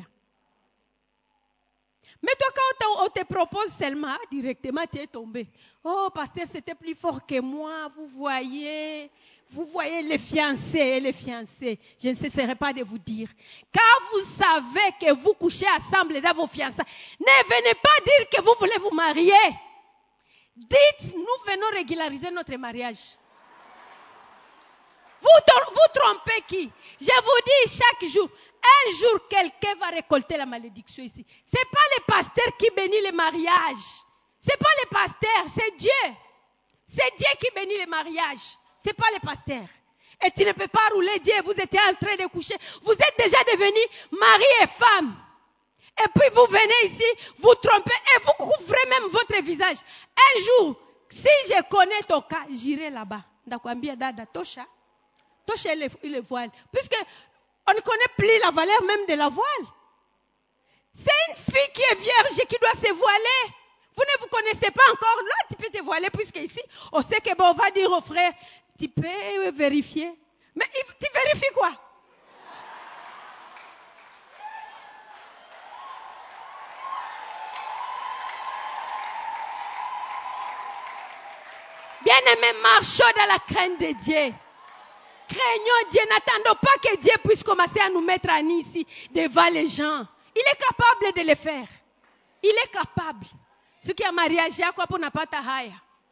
Mais toi, quand on te propose seulement, directement, tu es tombé. Oh, pasteur, c'était plus fort que moi. Vous voyez les fiancés et les fiancés. Je ne cesserai pas de vous dire. Quand vous savez que vous couchez ensemble dans vos fiançailles, ne venez pas dire que vous voulez vous marier. Dites, nous venons régulariser notre mariage. Vous trompez qui? Je vous dis chaque jour, un jour quelqu'un va récolter la malédiction ici. Ce n'est pas le pasteur qui bénit le mariage. Ce n'est pas le pasteur, c'est Dieu. C'est Dieu qui bénit le mariage. Ce n'est pas le pasteur. Et tu ne peux pas rouler Dieu, vous étiez en train de coucher. Vous êtes déjà devenus mari et femme. Et puis vous venez ici, vous trompez et vous couvrez même votre visage. Un jour, si je connais ton cas, j'irai là-bas. Ndakwambia dada tosha. Tosha le voile. Puisque on ne connaît plus la valeur même de la voile. C'est une fille qui est vierge qui doit se voiler. Vous ne vous connaissez pas encore. Là, tu peux te voiler puisque ici, on sait que bon, on va dire au frère, tu peux vérifier. Mais tu vérifies quoi? Bien-aimés, marchons dans la crainte de Dieu. Craignons Dieu, n'attendons pas que Dieu puisse commencer à nous mettre à nu ici devant les gens. Il est capable de le faire. Il est capable. Ce qui a mariage, quoi pour n'a pas ta haya.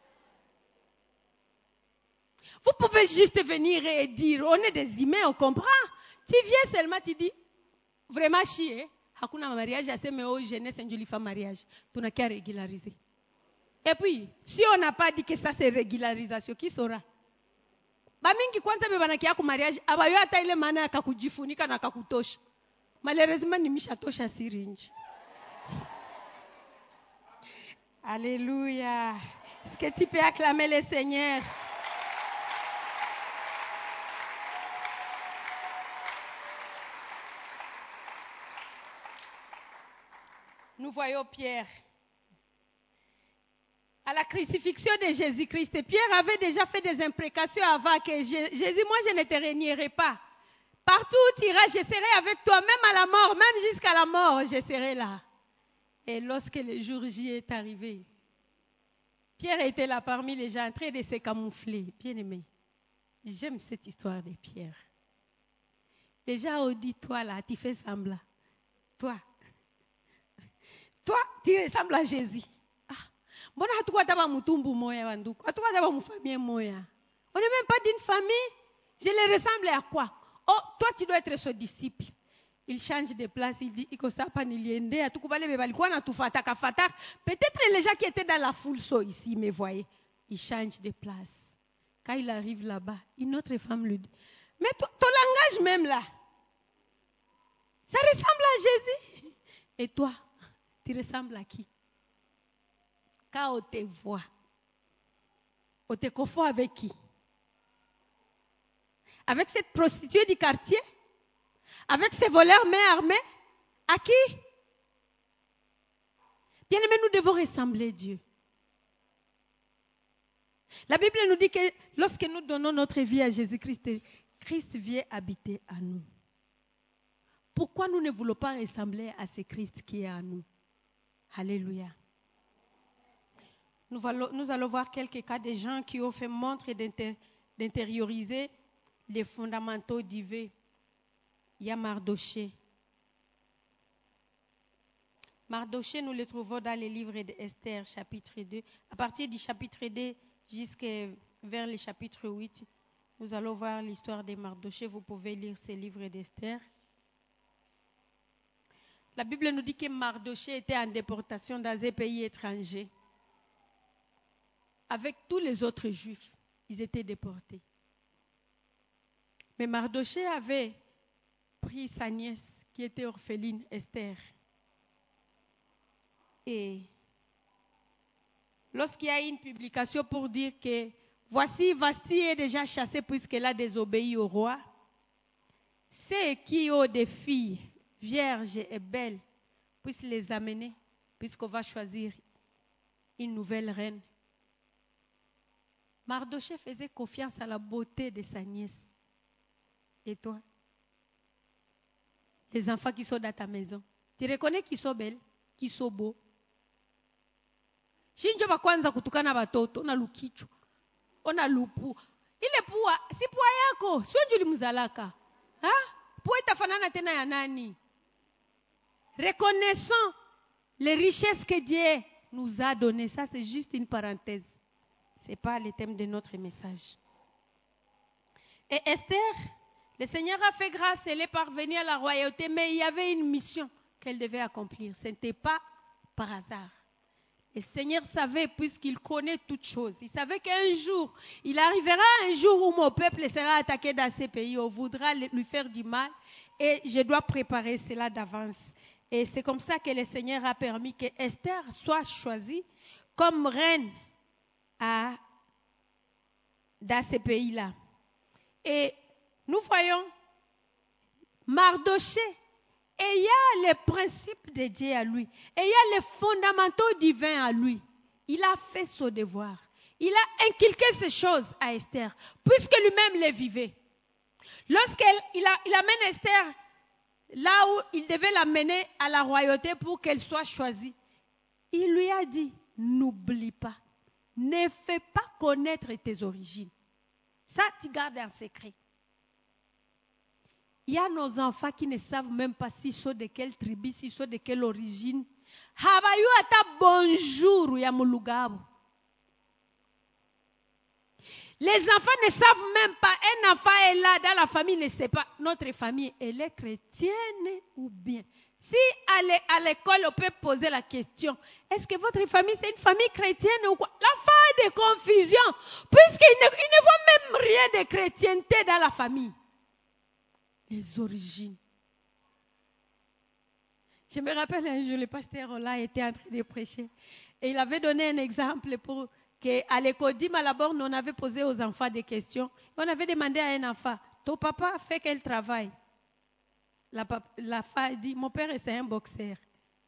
Vous pouvez juste venir et dire, on est des humains, on comprend. Tu viens seulement, tu dis, vraiment chier. Hakuna mariage, assez mais oh jeunesse, un joli femme mariage. Tu n'as qu'à régulariser. Et puis, si on n'a pas dit que ça c'est régularisation, qui saura? Bamingi kwanza bebanakia ku mariage abayo hata ile maana ya kujifunika na kakutosha. Malheureusement nimeshatosha sirinji. Alléluia. Est-ce que tu peux acclamer le Seigneur? Nous voyons Pierre. À la crucifixion de Jésus-Christ, Pierre avait déjà fait des imprécations avant que Jésus, moi je ne te régnerai pas. Partout où tu iras, je serai avec toi, même à la mort, même jusqu'à la mort, je serai là. Et lorsque le jour J est arrivé, Pierre était là parmi les gens en train de se camoufler. Bien aimé, j'aime cette histoire de Pierre. Les gens ont dit, toi là, tu fais semblant. Toi, tu ressembles à Jésus. Mbona hatukuwa taba mutumbu moya wanduku. Hatukuwa taba mufamie moya. On n'est même pas d'une famille. Je les ressemble à quoi? Oh, toi tu dois être son disciple. Il change de place, il dit iko sapa niliende atukubale bebalikuwa na tufataka fataka. Peut-être les gens qui étaient dans la foule sont ici, mais voyez, il change de place. Quand il arrive là-bas, une autre femme lui dit, mais ton langage même là, ça ressemble à Jésus. Et toi, tu ressembles à qui? Quand on te voit, on te confond avec qui? Avec cette prostituée du quartier? Avec ces voleurs main armés? À qui? Bien aimé, nous devons ressembler à Dieu. La Bible nous dit que lorsque nous donnons notre vie à Jésus-Christ, Christ vient habiter à nous. Pourquoi nous ne voulons pas ressembler à ce Christ qui est en nous? Alléluia. Nous allons voir quelques cas de gens qui ont fait montre d'intérioriser les fondamentaux divins. Il y a Mardoché. Mardoché, nous le trouvons dans les livres d'Esther, chapitre 2. À partir du chapitre 2 jusqu'à vers le chapitre 8, nous allons voir l'histoire de Mardoché. Vous pouvez lire ces livres d'Esther. La Bible nous dit que Mardoché était en déportation dans un pays étranger. Avec tous les autres juifs, ils étaient déportés. Mais Mardoché avait pris sa nièce qui était orpheline, Esther. Et lorsqu'il y a une publication pour dire que voici Vasti est déjà chassée puisqu'elle a désobéi au roi, ceux qui ont des filles vierges et belles puissent les amener puisqu'on va choisir une nouvelle reine. Mardoché faisait confiance à la beauté de sa nièce. Et toi? Les enfants qui sont dans ta maison, tu reconnais qu'ils sont belles, qu'ils sont beaux? Shinjo bakwanza kutukana batoto, ona lukicho, ona lupu. Ile pua, si pua yako, sio njuli mzalaka. Pua itafanana tena ya nani? Reconnaissons les richesses que Dieu nous a données. Ça, c'est juste une parenthèse. Ce n'est pas le thème de notre message. Et Esther, le Seigneur a fait grâce, elle est parvenue à la royauté, mais il y avait une mission qu'elle devait accomplir. Ce n'était pas par hasard. Le Seigneur savait, puisqu'il connaît toutes choses, il savait qu'un jour, il arrivera un jour où mon peuple sera attaqué dans ces pays, on voudra lui faire du mal, et je dois préparer cela d'avance. Et c'est comme ça que le Seigneur a permis que Esther soit choisie comme reine dans ces pays-là. Et nous voyons Mardoché ayant les principes de Dieu à lui, ayant les fondamentaux divins à lui. Il a fait son devoir. Il a inculqué ces choses à Esther, puisque lui-même les vivait. Lorsqu'il amène Esther là où il devait l'amener à la royauté pour qu'elle soit choisie, il lui a dit, n'oublie pas, ne fais pas connaître tes origines. Ça, tu gardes en secret. Il y a nos enfants qui ne savent même pas s'ils sont de quelle tribu, s'ils sont de quelle origine. Habayu ata bonjour ya mulugabo. Les enfants ne savent même pas. Un enfant est là dans la famille, ne sait pas. Notre famille, elle est chrétienne ou bien. Si à l'école, on peut poser la question, est-ce que votre famille, c'est une famille chrétienne ou quoi? L'enfant a des confusions, puisqu'il ne voit même rien de chrétienté dans la famille. Les origines. Je me rappelle un jour, le pasteur là était en train de prêcher. Et il avait donné un exemple pour qu'à l'école d'Ima Laborne, on avait posé aux enfants des questions. On avait demandé à un enfant, ton papa fait quel travail? La femme dit, mon père c'est un boxeur.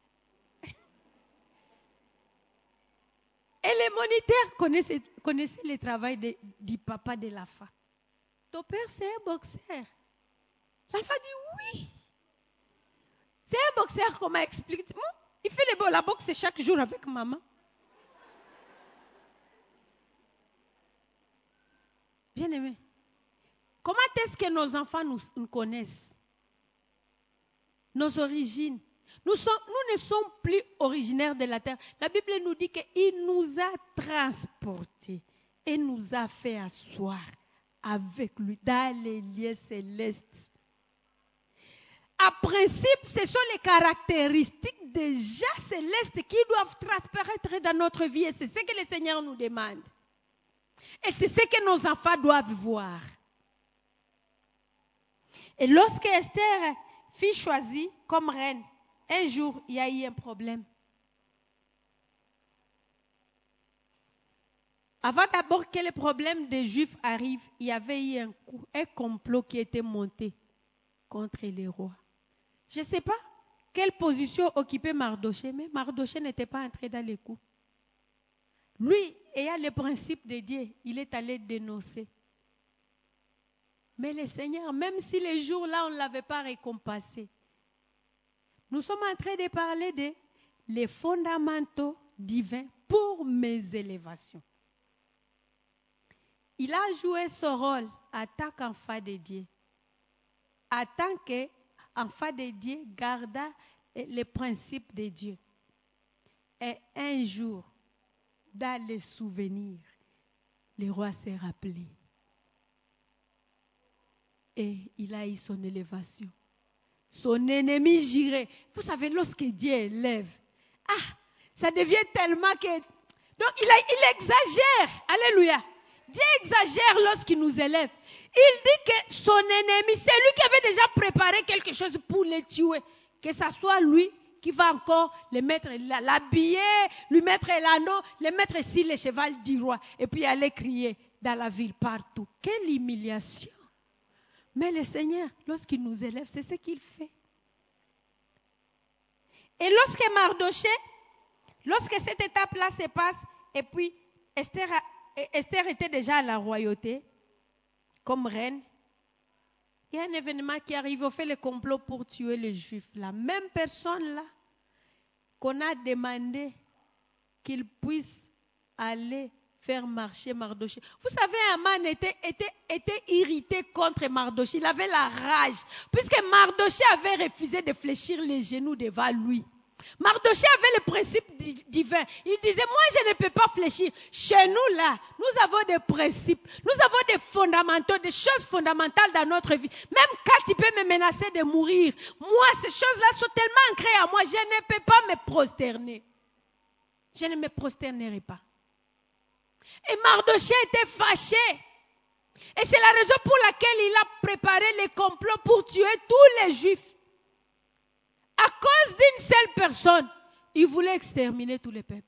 Et les moniteurs connaissaient le travail du papa de la femme. Ton père c'est un boxeur. L'enfant dit oui. C'est un boxeur, comment explique-moi? Il fait la boxe, c'est chaque jour avec maman. Bien-aimé, comment est-ce que nos enfants nous connaissent? Nos origines. Nous ne sommes plus originaires de la terre. La Bible nous dit qu'il nous a transportés et nous a fait asseoir avec lui dans les lieux célestes. À principe, ce sont les caractéristiques déjà célestes qui doivent transparaître dans notre vie et c'est ce que le Seigneur nous demande. Et c'est ce que nos enfants doivent voir. Et lorsque Esther fut choisie comme reine, un jour, il y a eu un problème. Avant d'abord que le problème des Juifs arrive, il y avait eu un complot qui était monté contre les rois. Je ne sais pas quelle position occupait Mardochée, mais Mardochée n'était pas entré dans les coups. Lui, ayant le principe de Dieu, il est allé dénoncer. Mais le Seigneur, même si les jours-là, on ne l'avait pas récompensé, nous sommes en train de parler de les fondamentaux divins pour mes élévations. Il a joué ce rôle en tant qu'enfant de Dieu. En tant qu'enfant de Dieu, garda les principes de Dieu. Et un jour, dans les souvenirs, le roi s'est rappelé. Et il a eu son élévation. Son ennemi girait. Vous savez, lorsque Dieu élève, ça devient tellement que... Donc, il exagère. Alléluia. Dieu exagère lorsqu'il nous élève. Il dit que son ennemi, c'est lui qui avait déjà préparé quelque chose pour le tuer. Que ce soit lui qui va encore le mettre, l'habiller, lui mettre l'anneau, le mettre sur le cheval du roi. Et puis aller crier dans la ville partout. Quelle humiliation. Mais le Seigneur, lorsqu'il nous élève, c'est ce qu'il fait. Et lorsque Mardochée, lorsque cette étape-là se passe, et puis Esther était déjà à la royauté, comme reine, il y a un événement qui arrive, on fait le complot pour tuer les Juifs. La même personne-là, qu'on a demandé qu'il puisse aller faire marcher Mardochée. Vous savez, Haman était irrité contre Mardochée. Il avait la rage. Puisque Mardochée avait refusé de fléchir les genoux devant lui. Mardochée avait le principe divin. Il disait, moi je ne peux pas fléchir. Chez nous là, nous avons des principes. Nous avons des fondamentaux, des choses fondamentales dans notre vie. Même quand il peut me menacer de mourir, moi ces choses-là sont tellement ancrées à moi, je ne peux pas me prosterner. Je ne me prosternerai pas. Et Mardochée était fâché. Et c'est la raison pour laquelle il a préparé les complots pour tuer tous les Juifs. À cause d'une seule personne, il voulait exterminer tous les peuples.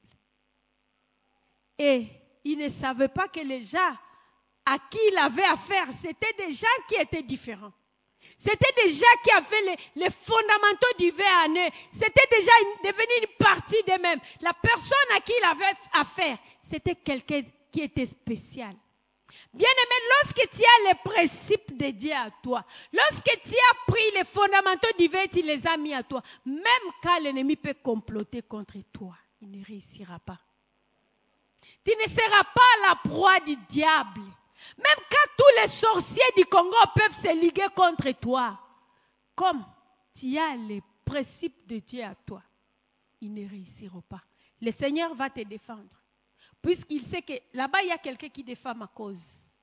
Et il ne savait pas que les gens à qui il avait affaire, c'était des gens qui étaient différents. C'était des gens qui avaient les fondamentaux divins en eux. C'était déjà devenu une partie d'eux-mêmes. La personne à qui il avait affaire, c'était quelqu'un qui était spécial. Bien-aimé, lorsque tu as les principes de Dieu à toi, lorsque tu as pris les fondamentaux divins, tu les as mis à toi, même quand l'ennemi peut comploter contre toi, il ne réussira pas. Tu ne seras pas la proie du diable. Même quand tous les sorciers du Congo peuvent se liguer contre toi, comme tu as les principes de Dieu à toi, ils ne réussiront pas. Le Seigneur va te défendre. Puisqu'il sait que là-bas, il y a quelqu'un qui défend ma cause.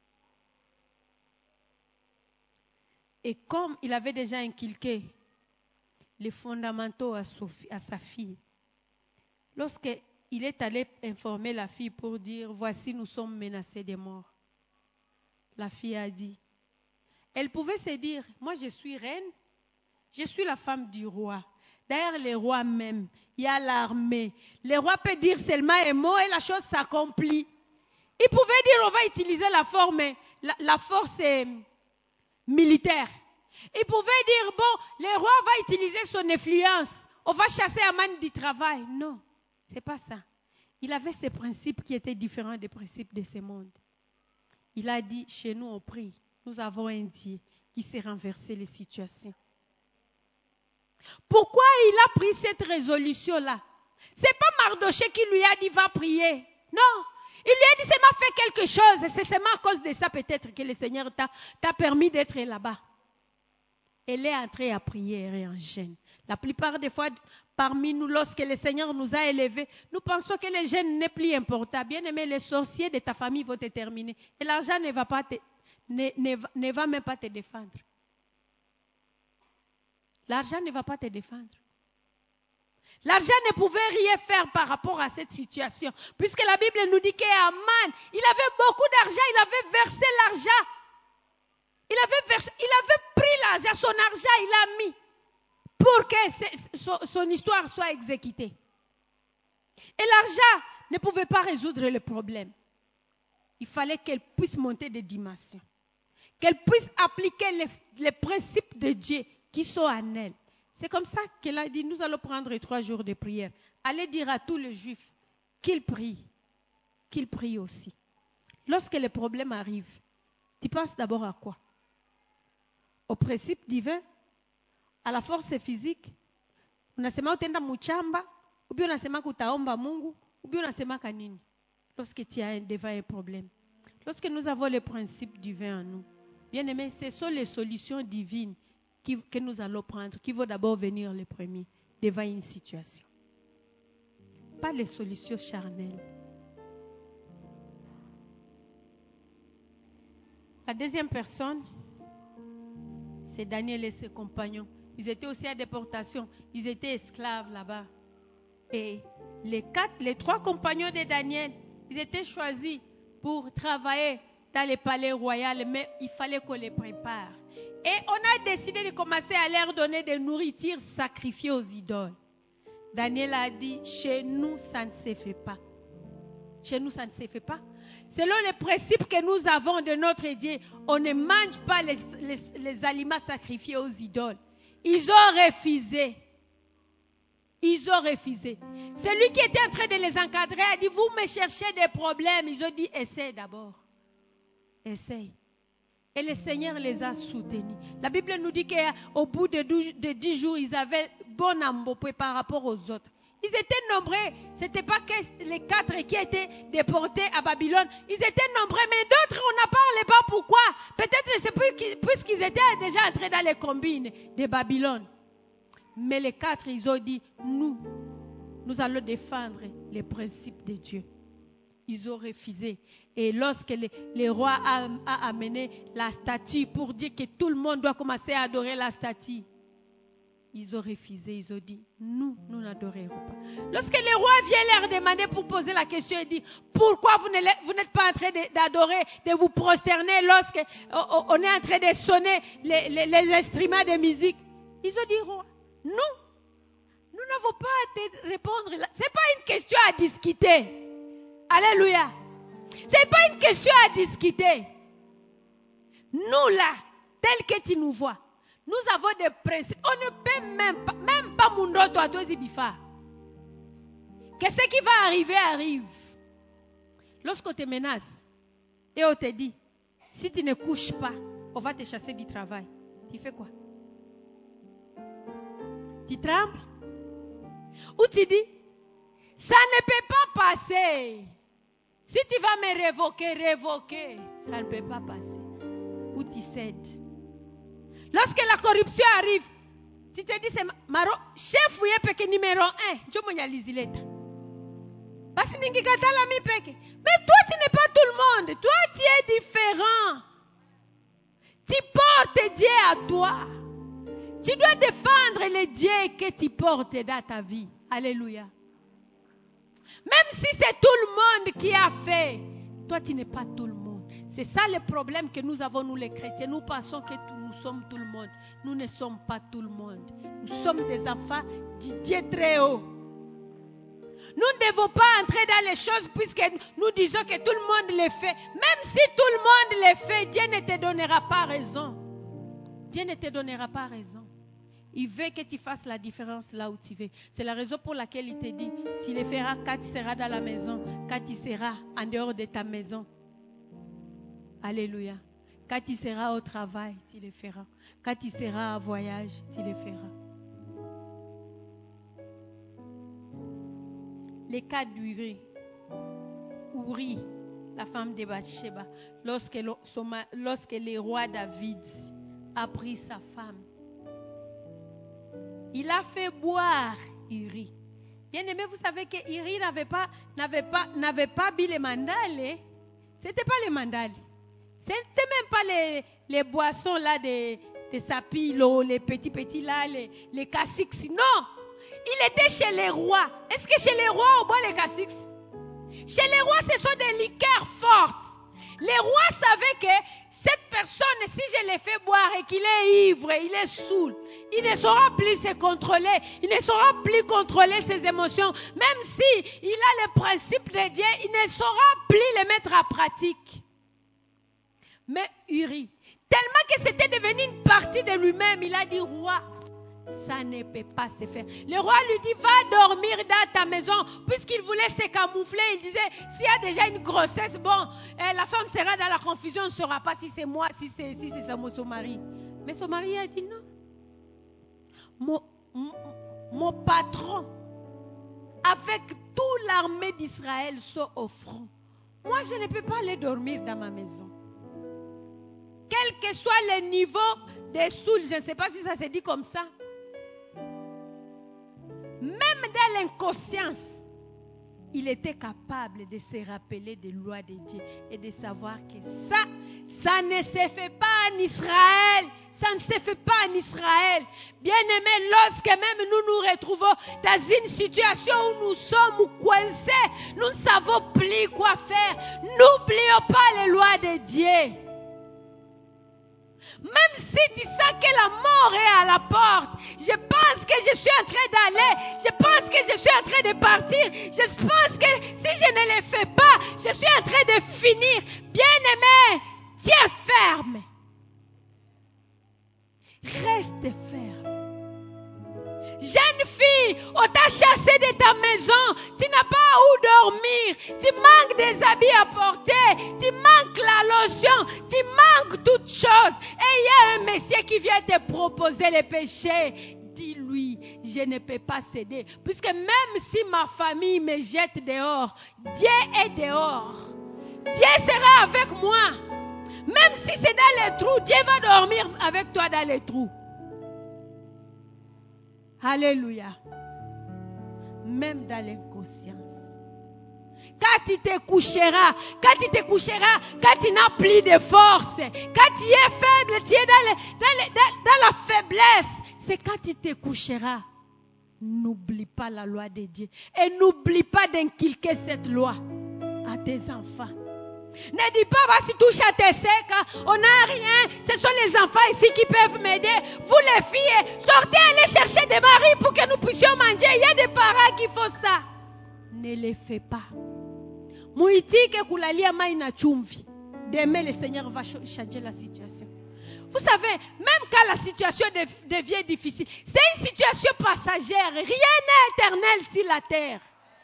Et comme il avait déjà inculqué les fondamentaux à sa fille, lorsqu'il est allé informer la fille pour dire, voici, nous sommes menacés de mort. La fille a dit, elle pouvait se dire, moi je suis reine, je suis la femme du roi. D'ailleurs, les rois même, il y a l'armée. Le roi peut dire seulement un mot et la chose s'accomplit. Il pouvait dire, on va utiliser la force militaire. Il pouvait dire, bon, le roi va utiliser son influence. On va chasser Haman du travail. Non, c'est pas ça. Il avait ses principes qui étaient différents des principes de ce monde. Il a dit, chez nous on prie. Nous avons un Dieu qui sait renverser les situations. Pourquoi il a pris cette résolution-là? C'est pas Mardoché qui lui a dit va prier. Non. Il lui a dit, c'est m'a fait quelque chose. C'est seulement à cause de ça peut-être que le Seigneur t'a permis d'être là-bas. Elle est entrée à prier et en jeûne. La plupart des fois, parmi nous, lorsque le Seigneur nous a élevés, nous pensons que le jeûne n'est plus important. Bien aimé, les sorciers de ta famille vont te terminer. Et l'argent ne va même pas te défendre. L'argent ne va pas te défendre. L'argent ne pouvait rien faire par rapport à cette situation. Puisque la Bible nous dit qu'Aman, il avait beaucoup d'argent, il avait versé l'argent. Il avait pris l'argent, son argent, il l'a mis pour que son histoire soit exécutée. Et l'argent ne pouvait pas résoudre le problème. Il fallait qu'elle puisse monter des dimensions. Qu'elle puisse appliquer les principes de Dieu qui sont en elle. C'est comme ça qu'elle a dit, nous allons prendre 3 jours de prière. Allez dire à tous les Juifs qu'ils prient aussi. Lorsque les problèmes arrivent, tu penses d'abord à quoi? Au principe divin, à la force physique. Unasema utenda muchamba, ou bien unasema kutaomba Mungu, ou bien unasema kanini. Lorsque tu as devant un problème. Lorsque nous avons les principes divins en nous, bien aimé, ce sont les solutions divines que nous allons prendre, qui vont d'abord venir les premiers devant une situation. Pas les solutions charnelles. La deuxième personne, c'est Daniel et ses compagnons. Ils étaient aussi à déportation. Ils étaient esclaves là-bas. Et les 3 compagnons de Daniel, ils étaient choisis pour travailler dans le palais royal, mais il fallait qu'on les prépare. Et on a décidé de commencer à leur donner des nourritures sacrifiées aux idoles. Daniel a dit, chez nous, ça ne se fait pas. Chez nous, ça ne se fait pas. Selon les principes que nous avons de notre Dieu, on ne mange pas les aliments sacrifiés aux idoles. Ils ont refusé. Ils ont refusé. Celui qui était en train de les encadrer a dit, vous me cherchez des problèmes. Ils ont dit, essaye d'abord. Essaye. Et le Seigneur les a soutenus. La Bible nous dit qu'au bout de 10 jours, ils avaient bon embopé par rapport aux autres. Ils étaient nombreux. Ce n'était pas que les 4 qui étaient déportés à Babylone. Ils étaient nombreux, mais d'autres, on n'a parlé pas pourquoi. Peut-être c'est puisqu'ils étaient déjà entrés dans les combines de Babylone. Mais les 4, ils ont dit, nous allons défendre les principes de Dieu. Ils ont refusé. Et lorsque le roi a amené la statue pour dire que tout le monde doit commencer à adorer la statue, ils ont refusé. Ils ont dit, nous n'adorerons pas. Lorsque le roi vient leur demander pour poser la question, il dit, pourquoi vous n'êtes pas en train d'adorer, de vous prosterner lorsque on est en train de sonner les instruments de musique? Ils ont dit, roi, nous n'avons pas à te répondre. Ce n'est pas une question à discuter. Alléluia. Ce n'est pas une question à discuter. Nous là, tel que tu nous vois, nous avons des principes. On ne peut même pas mundoto à toi zibifa. Que ce qui va arriver arrive. Lorsqu'on te menace et on te dit, si tu ne couches pas, on va te chasser du travail. Tu fais quoi? Tu trembles? Ou tu dis, ça ne peut pas passer. Si tu vas me révoquer, ça ne peut pas passer. Ou tu cèdes. Lorsque la corruption arrive, tu te dis, c'est Maro, chef ou yepeke numéro 1, je m'en lizileta. Parce que mais toi, tu n'es pas tout le monde. Toi, tu es différent. Tu portes Dieu à toi. Tu dois défendre les dieux que tu portes dans ta vie. Alléluia. Même si c'est tout le monde qui a fait, toi tu n'es pas tout le monde. C'est ça le problème que nous avons, nous les chrétiens. Nous pensons que nous sommes tout le monde. Nous ne sommes pas tout le monde. Nous sommes des enfants du Dieu très haut. Nous ne devons pas entrer dans les choses puisque nous disons que tout le monde les fait. Même si tout le monde les fait, Dieu ne te donnera pas raison. Dieu ne te donnera pas raison. Il veut que tu fasses la différence là où tu veux. C'est la raison pour laquelle il te dit, tu le feras quand tu seras dans la maison, quand tu seras en dehors de ta maison. Alléluia. Quand tu seras au travail, tu le feras. Quand tu seras en voyage, tu le feras. le cas d'Uri, la femme de Bathsheba, lorsque le roi David a pris sa femme, il a fait boire Uri. Bien aimé, vous savez que Uri n'avait pas bu les mandales. C'était pas les mandales. C'était même pas les boissons là de sapilo, les petits là, les cassix. Non, il était chez les rois. Est-ce que chez les rois on boit les cassix? Chez les rois, ce sont des liqueurs fortes. Les rois savaient que cette personne, si je le fais boire et qu'il est ivre, il est saoul, il ne saura plus se contrôler, il ne saura plus contrôler ses émotions. Même si il a les principes de Dieu, il ne saura plus les mettre en pratique. Mais Uri, tellement que c'était devenu une partie de lui-même, il a dit, roi, ça ne peut pas se faire. Le roi lui dit, va dormir dans ta maison. Puisqu'il voulait se camoufler, il disait, s'il y a déjà une grossesse, bon, la femme sera dans la confusion, on ne saura pas si c'est moi, si c'est son mari. Mais son mari a dit non. Mon patron, avec toute l'armée d'Israël, sont au front. Moi, je ne peux pas aller dormir dans ma maison. Quel que soit le niveau des saouls, je ne sais pas si ça se dit comme ça. Même dans l'inconscience, il était capable de se rappeler des lois de Dieu et de savoir que ça ne se fait pas en Israël. Ça ne se fait pas en Israël. Bien-aimés, lorsque même nous nous retrouvons dans une situation où nous sommes coincés, nous ne savons plus quoi faire. N'oublions pas les lois de Dieu. Même si tu sens que la mort est à la porte, je pense que je suis en train d'aller, je pense que je suis en train de partir, je pense que si je ne le fais pas, je suis en train de finir. Bien-aimé, tiens ferme. Reste ferme. Jeune fille, on t'a chassé de ta maison, tu n'as pas où dormir, tu manques des habits à porter, tu manques la lotion, tu manques toutes choses. Et il y a un Messie qui vient te proposer le péché. Dis-lui, je ne peux pas céder. Puisque même si ma famille me jette dehors, Dieu est dehors. Dieu sera avec moi. Même si c'est dans les trous, Dieu va dormir avec toi dans les trous. Alléluia. Même dans l'inconscience. Quand tu te coucheras, quand tu n'as plus de force, quand tu es faible, tu es dans la faiblesse, c'est quand tu te coucheras. N'oublie pas la loi de Dieu. Et n'oublie pas d'inculquer cette loi à tes enfants. Ne dis pas, vas-y, touche à tes secs, on n'a rien, ce sont les enfants ici qui peuvent m'aider. Vous les filles, sortez, allez chercher des maris pour que nous puissions manger. Il y a des parents qui font ça. Ne les fais pas. Muitike kulalia mai na chumvi. Demain, le Seigneur va changer la situation. Vous savez, même quand la situation devient difficile, c'est une situation passagère. Rien n'est éternel sur la terre.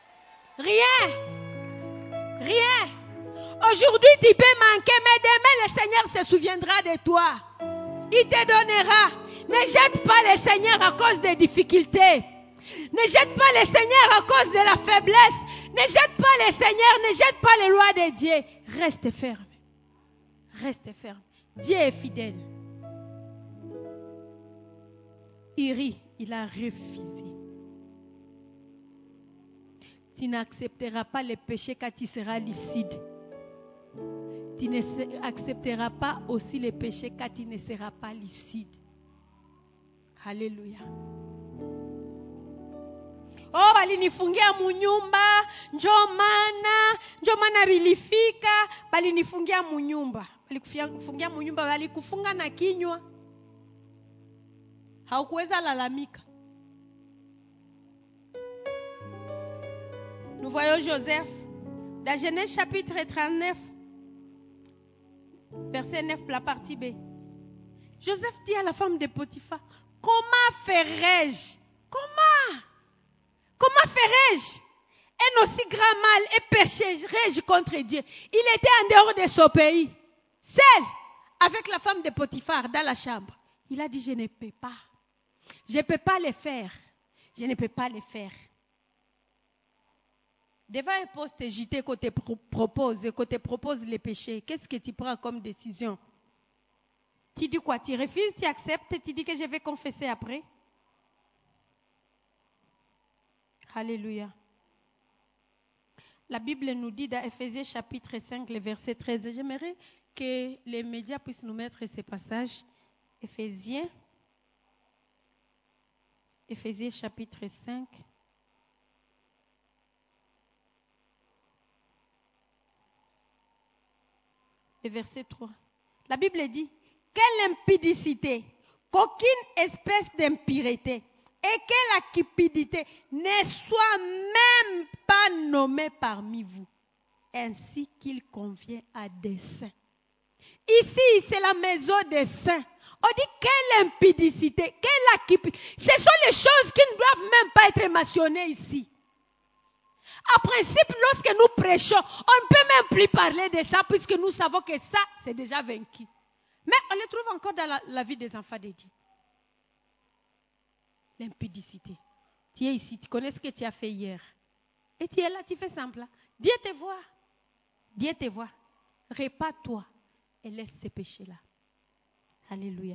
Rien. Aujourd'hui, tu peux manquer, mais demain, le Seigneur se souviendra de toi. Il te donnera. Ne jette pas le Seigneur à cause des difficultés. Ne jette pas le Seigneur à cause de la faiblesse. Ne jette pas le Seigneur, ne jette pas les lois de Dieu. Reste ferme. Reste ferme. Dieu est fidèle. Uri, il a refusé. Tu n'accepteras pas le péché quand tu seras lucide. Tu n'accepteras pas aussi le péché quand tu ne seras pas lucide. Alléluia. Oh, balinifungia munyumba, njo mana bilifika, balinifungia munyumba. Balikufungia munyumba, balikufunga na kinywa. Haukuweza lalamika. Nous voyons Joseph dans Genèse chapitre 39, verset 9, la partie B. Joseph dit à la femme de Potiphar, comment ferais-je? Comment ferais-je un aussi grand mal et pécherais-je contre Dieu? Il était en dehors de son pays, seul, avec la femme de Potiphar dans la chambre. Il a dit, je ne peux pas. Je ne peux pas le faire. Je ne peux pas le faire. devant un poste JT qu'on te propose les péchés, qu'est-ce que tu prends comme décision? Tu dis quoi? Tu refuses, tu acceptes, tu dis que je vais confesser après? Alléluia. La Bible nous dit dans Éphésiens chapitre 5, le verset 13. J'aimerais que les médias puissent nous mettre ces passages. Éphésiens chapitre 5. Le verset 3. La Bible dit, quelle impudicité, qu'aucune espèce d'impureté et que la cupidité ne soit même pas nommée parmi vous, ainsi qu'il convient à des saints. Ici, c'est la maison des saints. On dit quelle impudicité, quelle cupidité. Ce sont les choses qui ne doivent même pas être mentionnées ici. En principe, lorsque nous prêchons, on ne peut même plus parler de ça puisque nous savons que ça, c'est déjà vaincu. Mais on le trouve encore dans la vie des enfants de Dieu. L'impudicité. Tu es ici, tu connais ce que tu as fait hier. Et tu es là, tu fais simple. Dieu te voit. Dieu te voit. Répare-toi et laisse ces péchés-là. Alléluia.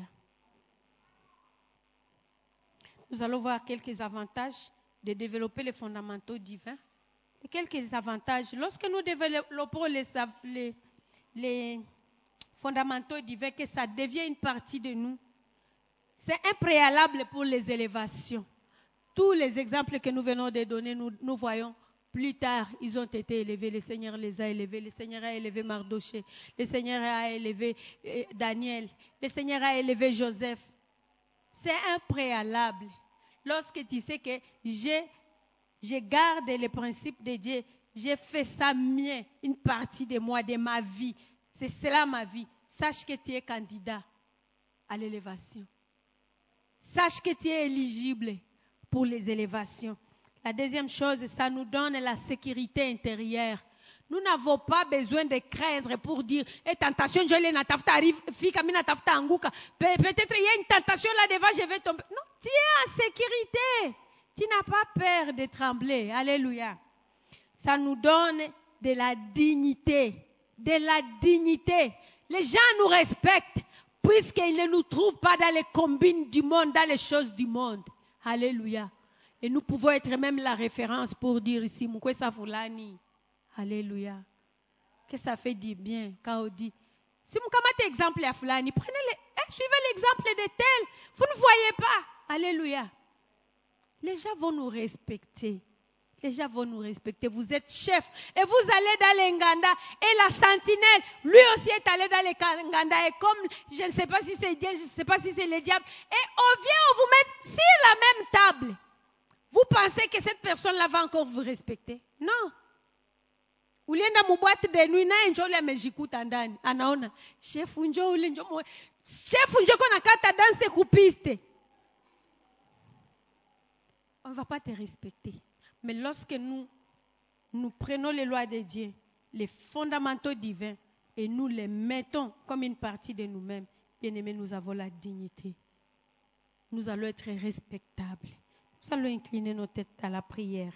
Nous allons voir quelques avantages de développer les fondamentaux divins. Et quelques avantages. Lorsque nous développons les fondamentaux divins, que ça devient une partie de nous, c'est un préalable pour les élévations. Tous les exemples que nous venons de donner, nous voyons, plus tard, ils ont été élevés. Le Seigneur les a élevés. Le Seigneur a élevé Mardoché. Le Seigneur a élevé Daniel. Le Seigneur a élevé Joseph. C'est un préalable. Lorsque tu sais que je garde les principes de Dieu, j'ai fait ça mien, une partie de moi, de ma vie. C'est cela ma vie. Sache que tu es candidat à l'élévation. Sache que tu es éligible pour les élévations. La deuxième chose, ça nous donne la sécurité intérieure. Nous n'avons pas besoin de craindre pour dire tentation, peut-être il y a une tentation là-devant, je vais tomber. Non, tu es en sécurité. Tu n'as pas peur de trembler. Alléluia. Ça nous donne de la dignité. De la dignité. Les gens nous respectent puisqu'ils ne nous trouvent pas dans les combines du monde, dans les choses du monde. Alléluia. Et nous pouvons être même la référence pour dire ici, Moukwesa Fulani. Alléluia. Que ça fait du bien quand on dit, si vous commencez exemple à Fulani, suivez l'exemple de tel. Vous ne voyez pas. Alléluia. Les gens vont nous respecter. Les gens vont nous respecter. Vous êtes chef. Et vous allez dans les Nganda. Et la sentinelle, lui aussi est allé dans les Nganda. Et comme, je ne sais pas si c'est Dieu, je ne sais pas si c'est le diable. Et on vient, on vous met sur la même table. Vous pensez que cette personne-là va encore vous respecter? Non. Ulienda mubwate de nuit na enjo le mejikuta ndani. Anaona. Chef unjo ule njo. Chef unjo kona kata danse kupiste. On ne va pas te respecter. Mais lorsque nous prenons les lois de Dieu, les fondamentaux divins, et nous les mettons comme une partie de nous-mêmes, bien aimés, nous avons la dignité. Nous allons être respectables. Nous allons incliner nos têtes à la prière.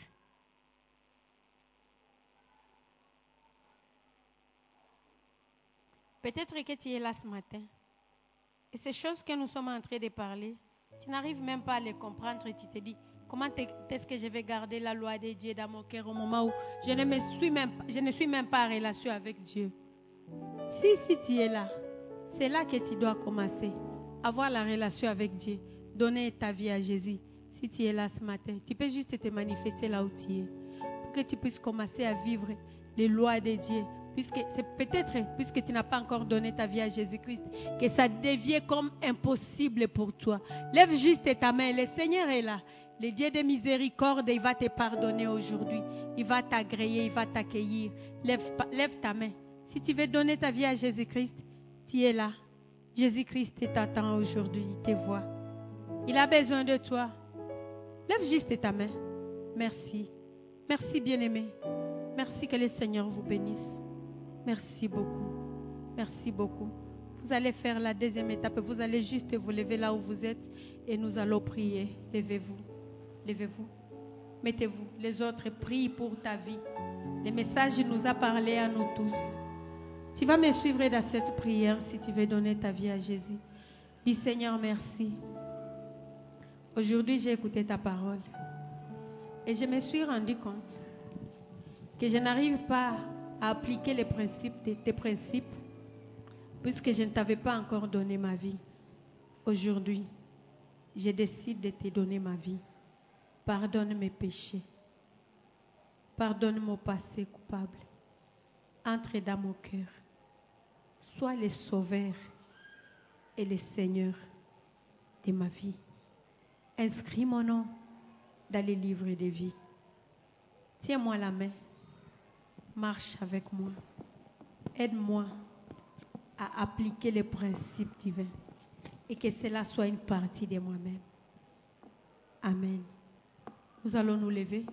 Peut-être que tu es là ce matin. Et ces choses que nous sommes en train de parler, tu n'arrives même pas à les comprendre et tu te dis, comment est-ce que je vais garder la loi de Dieu dans mon cœur au moment où je ne suis même pas en relation avec Dieu? Si tu es là, c'est là que tu dois commencer. Avoir la relation avec Dieu. Donner ta vie à Jésus. Si tu es là ce matin, tu peux juste te manifester là où tu es. Pour que tu puisses commencer à vivre les lois de Dieu. Puisque tu n'as pas encore donné ta vie à Jésus-Christ, que ça devient comme impossible pour toi. Lève juste ta main. Le Seigneur est là. Le Dieu de miséricorde, il va te pardonner aujourd'hui. Il va t'agréer, il va t'accueillir. Lève ta main. Si tu veux donner ta vie à Jésus-Christ, tu es là. Jésus-Christ t'attend aujourd'hui, il te voit. Il a besoin de toi. Lève juste ta main. Merci. Merci, bien-aimé. Merci, que le Seigneur vous bénisse. Merci beaucoup. Merci beaucoup. Vous allez faire la deuxième étape. Vous allez juste vous lever là où vous êtes et nous allons prier. Levez-vous. Levez-vous. Mettez-vous. Les autres prient pour ta vie. Le message nous a parlé à nous tous. Tu vas me suivre dans cette prière si tu veux donner ta vie à Jésus. Dis Seigneur, merci. Aujourd'hui, j'ai écouté ta parole. Et je me suis rendu compte que je n'arrive pas à appliquer les principes, tes principes, puisque je ne t'avais pas encore donné ma vie. Aujourd'hui, je décide de te donner ma vie. Pardonne mes péchés. Pardonne mon passé coupable. Entre dans mon cœur. Sois le sauveur et le Seigneur de ma vie. Inscris mon nom dans les livres de vie. Tiens-moi la main. Marche avec moi. Aide-moi à appliquer les principes divins et que cela soit une partie de moi-même. Amen. Nous allons nous lever.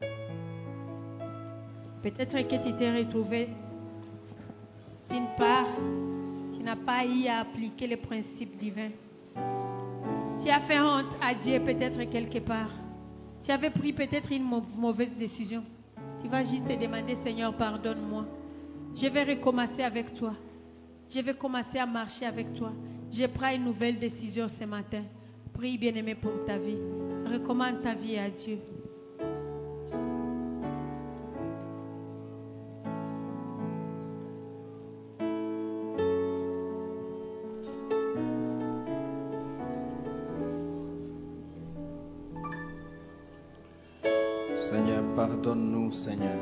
Peut-être que tu t'es retrouvé d'une part, tu n'as pas eu à appliquer les principes divins. Tu as fait honte à Dieu peut-être quelque part. Tu avais pris peut-être une mauvaise décision. Tu vas juste te demander, Seigneur, pardonne-moi. Je vais recommencer avec toi. Je vais commencer à marcher avec toi. Je prends une nouvelle décision ce matin. Prie, bien-aimé, pour ta vie. Recommande ta vie à Dieu. Seigneur, pardonne-nous, Seigneur.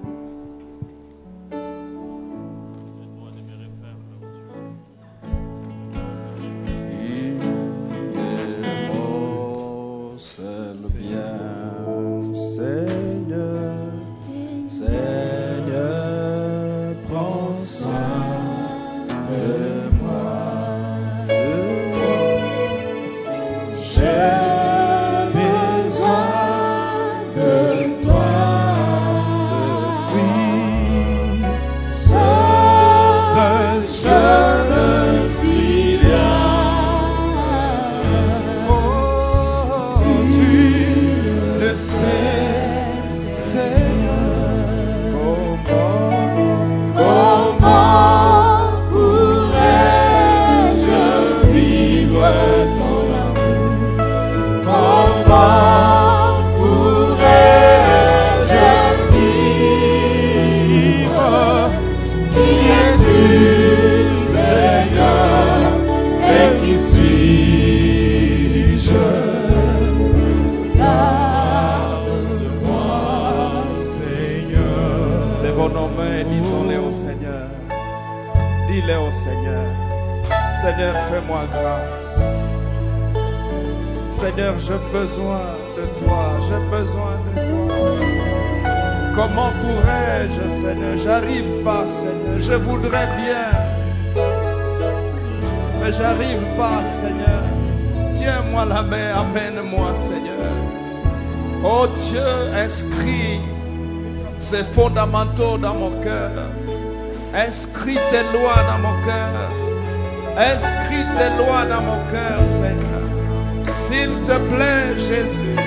Ces fondamentaux dans mon cœur. Inscris tes lois dans mon cœur. Inscris tes lois dans mon cœur, Seigneur. S'il te plaît, Jésus.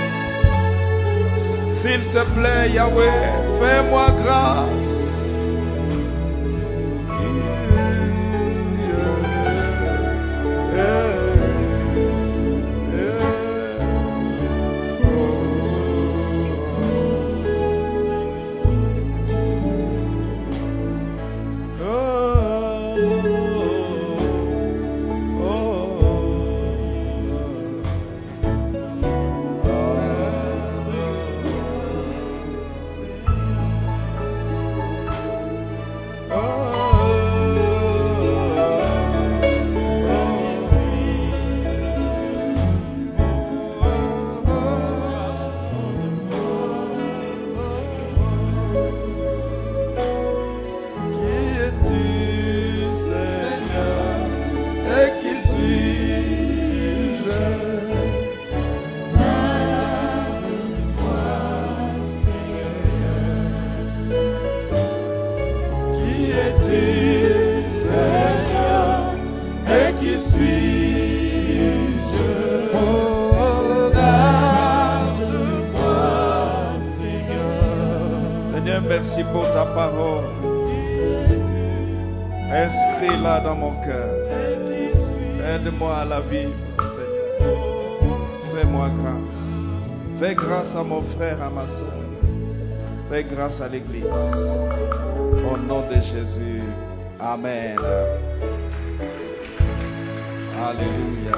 S'il te plaît, Yahweh, fais-moi grâce. Seigneur, merci pour ta parole. Inscris-la dans mon cœur. Aide-moi à la vivre, Seigneur. Fais-moi grâce. Fais grâce à mon frère, à ma soeur. Fais grâce à l'Église. Au nom de Jésus. Amen. Alléluia.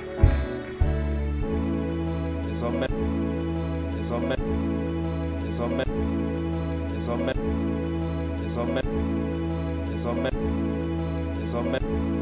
Désormais, désormais, désormais, désormais, désormais, désormais, désormais.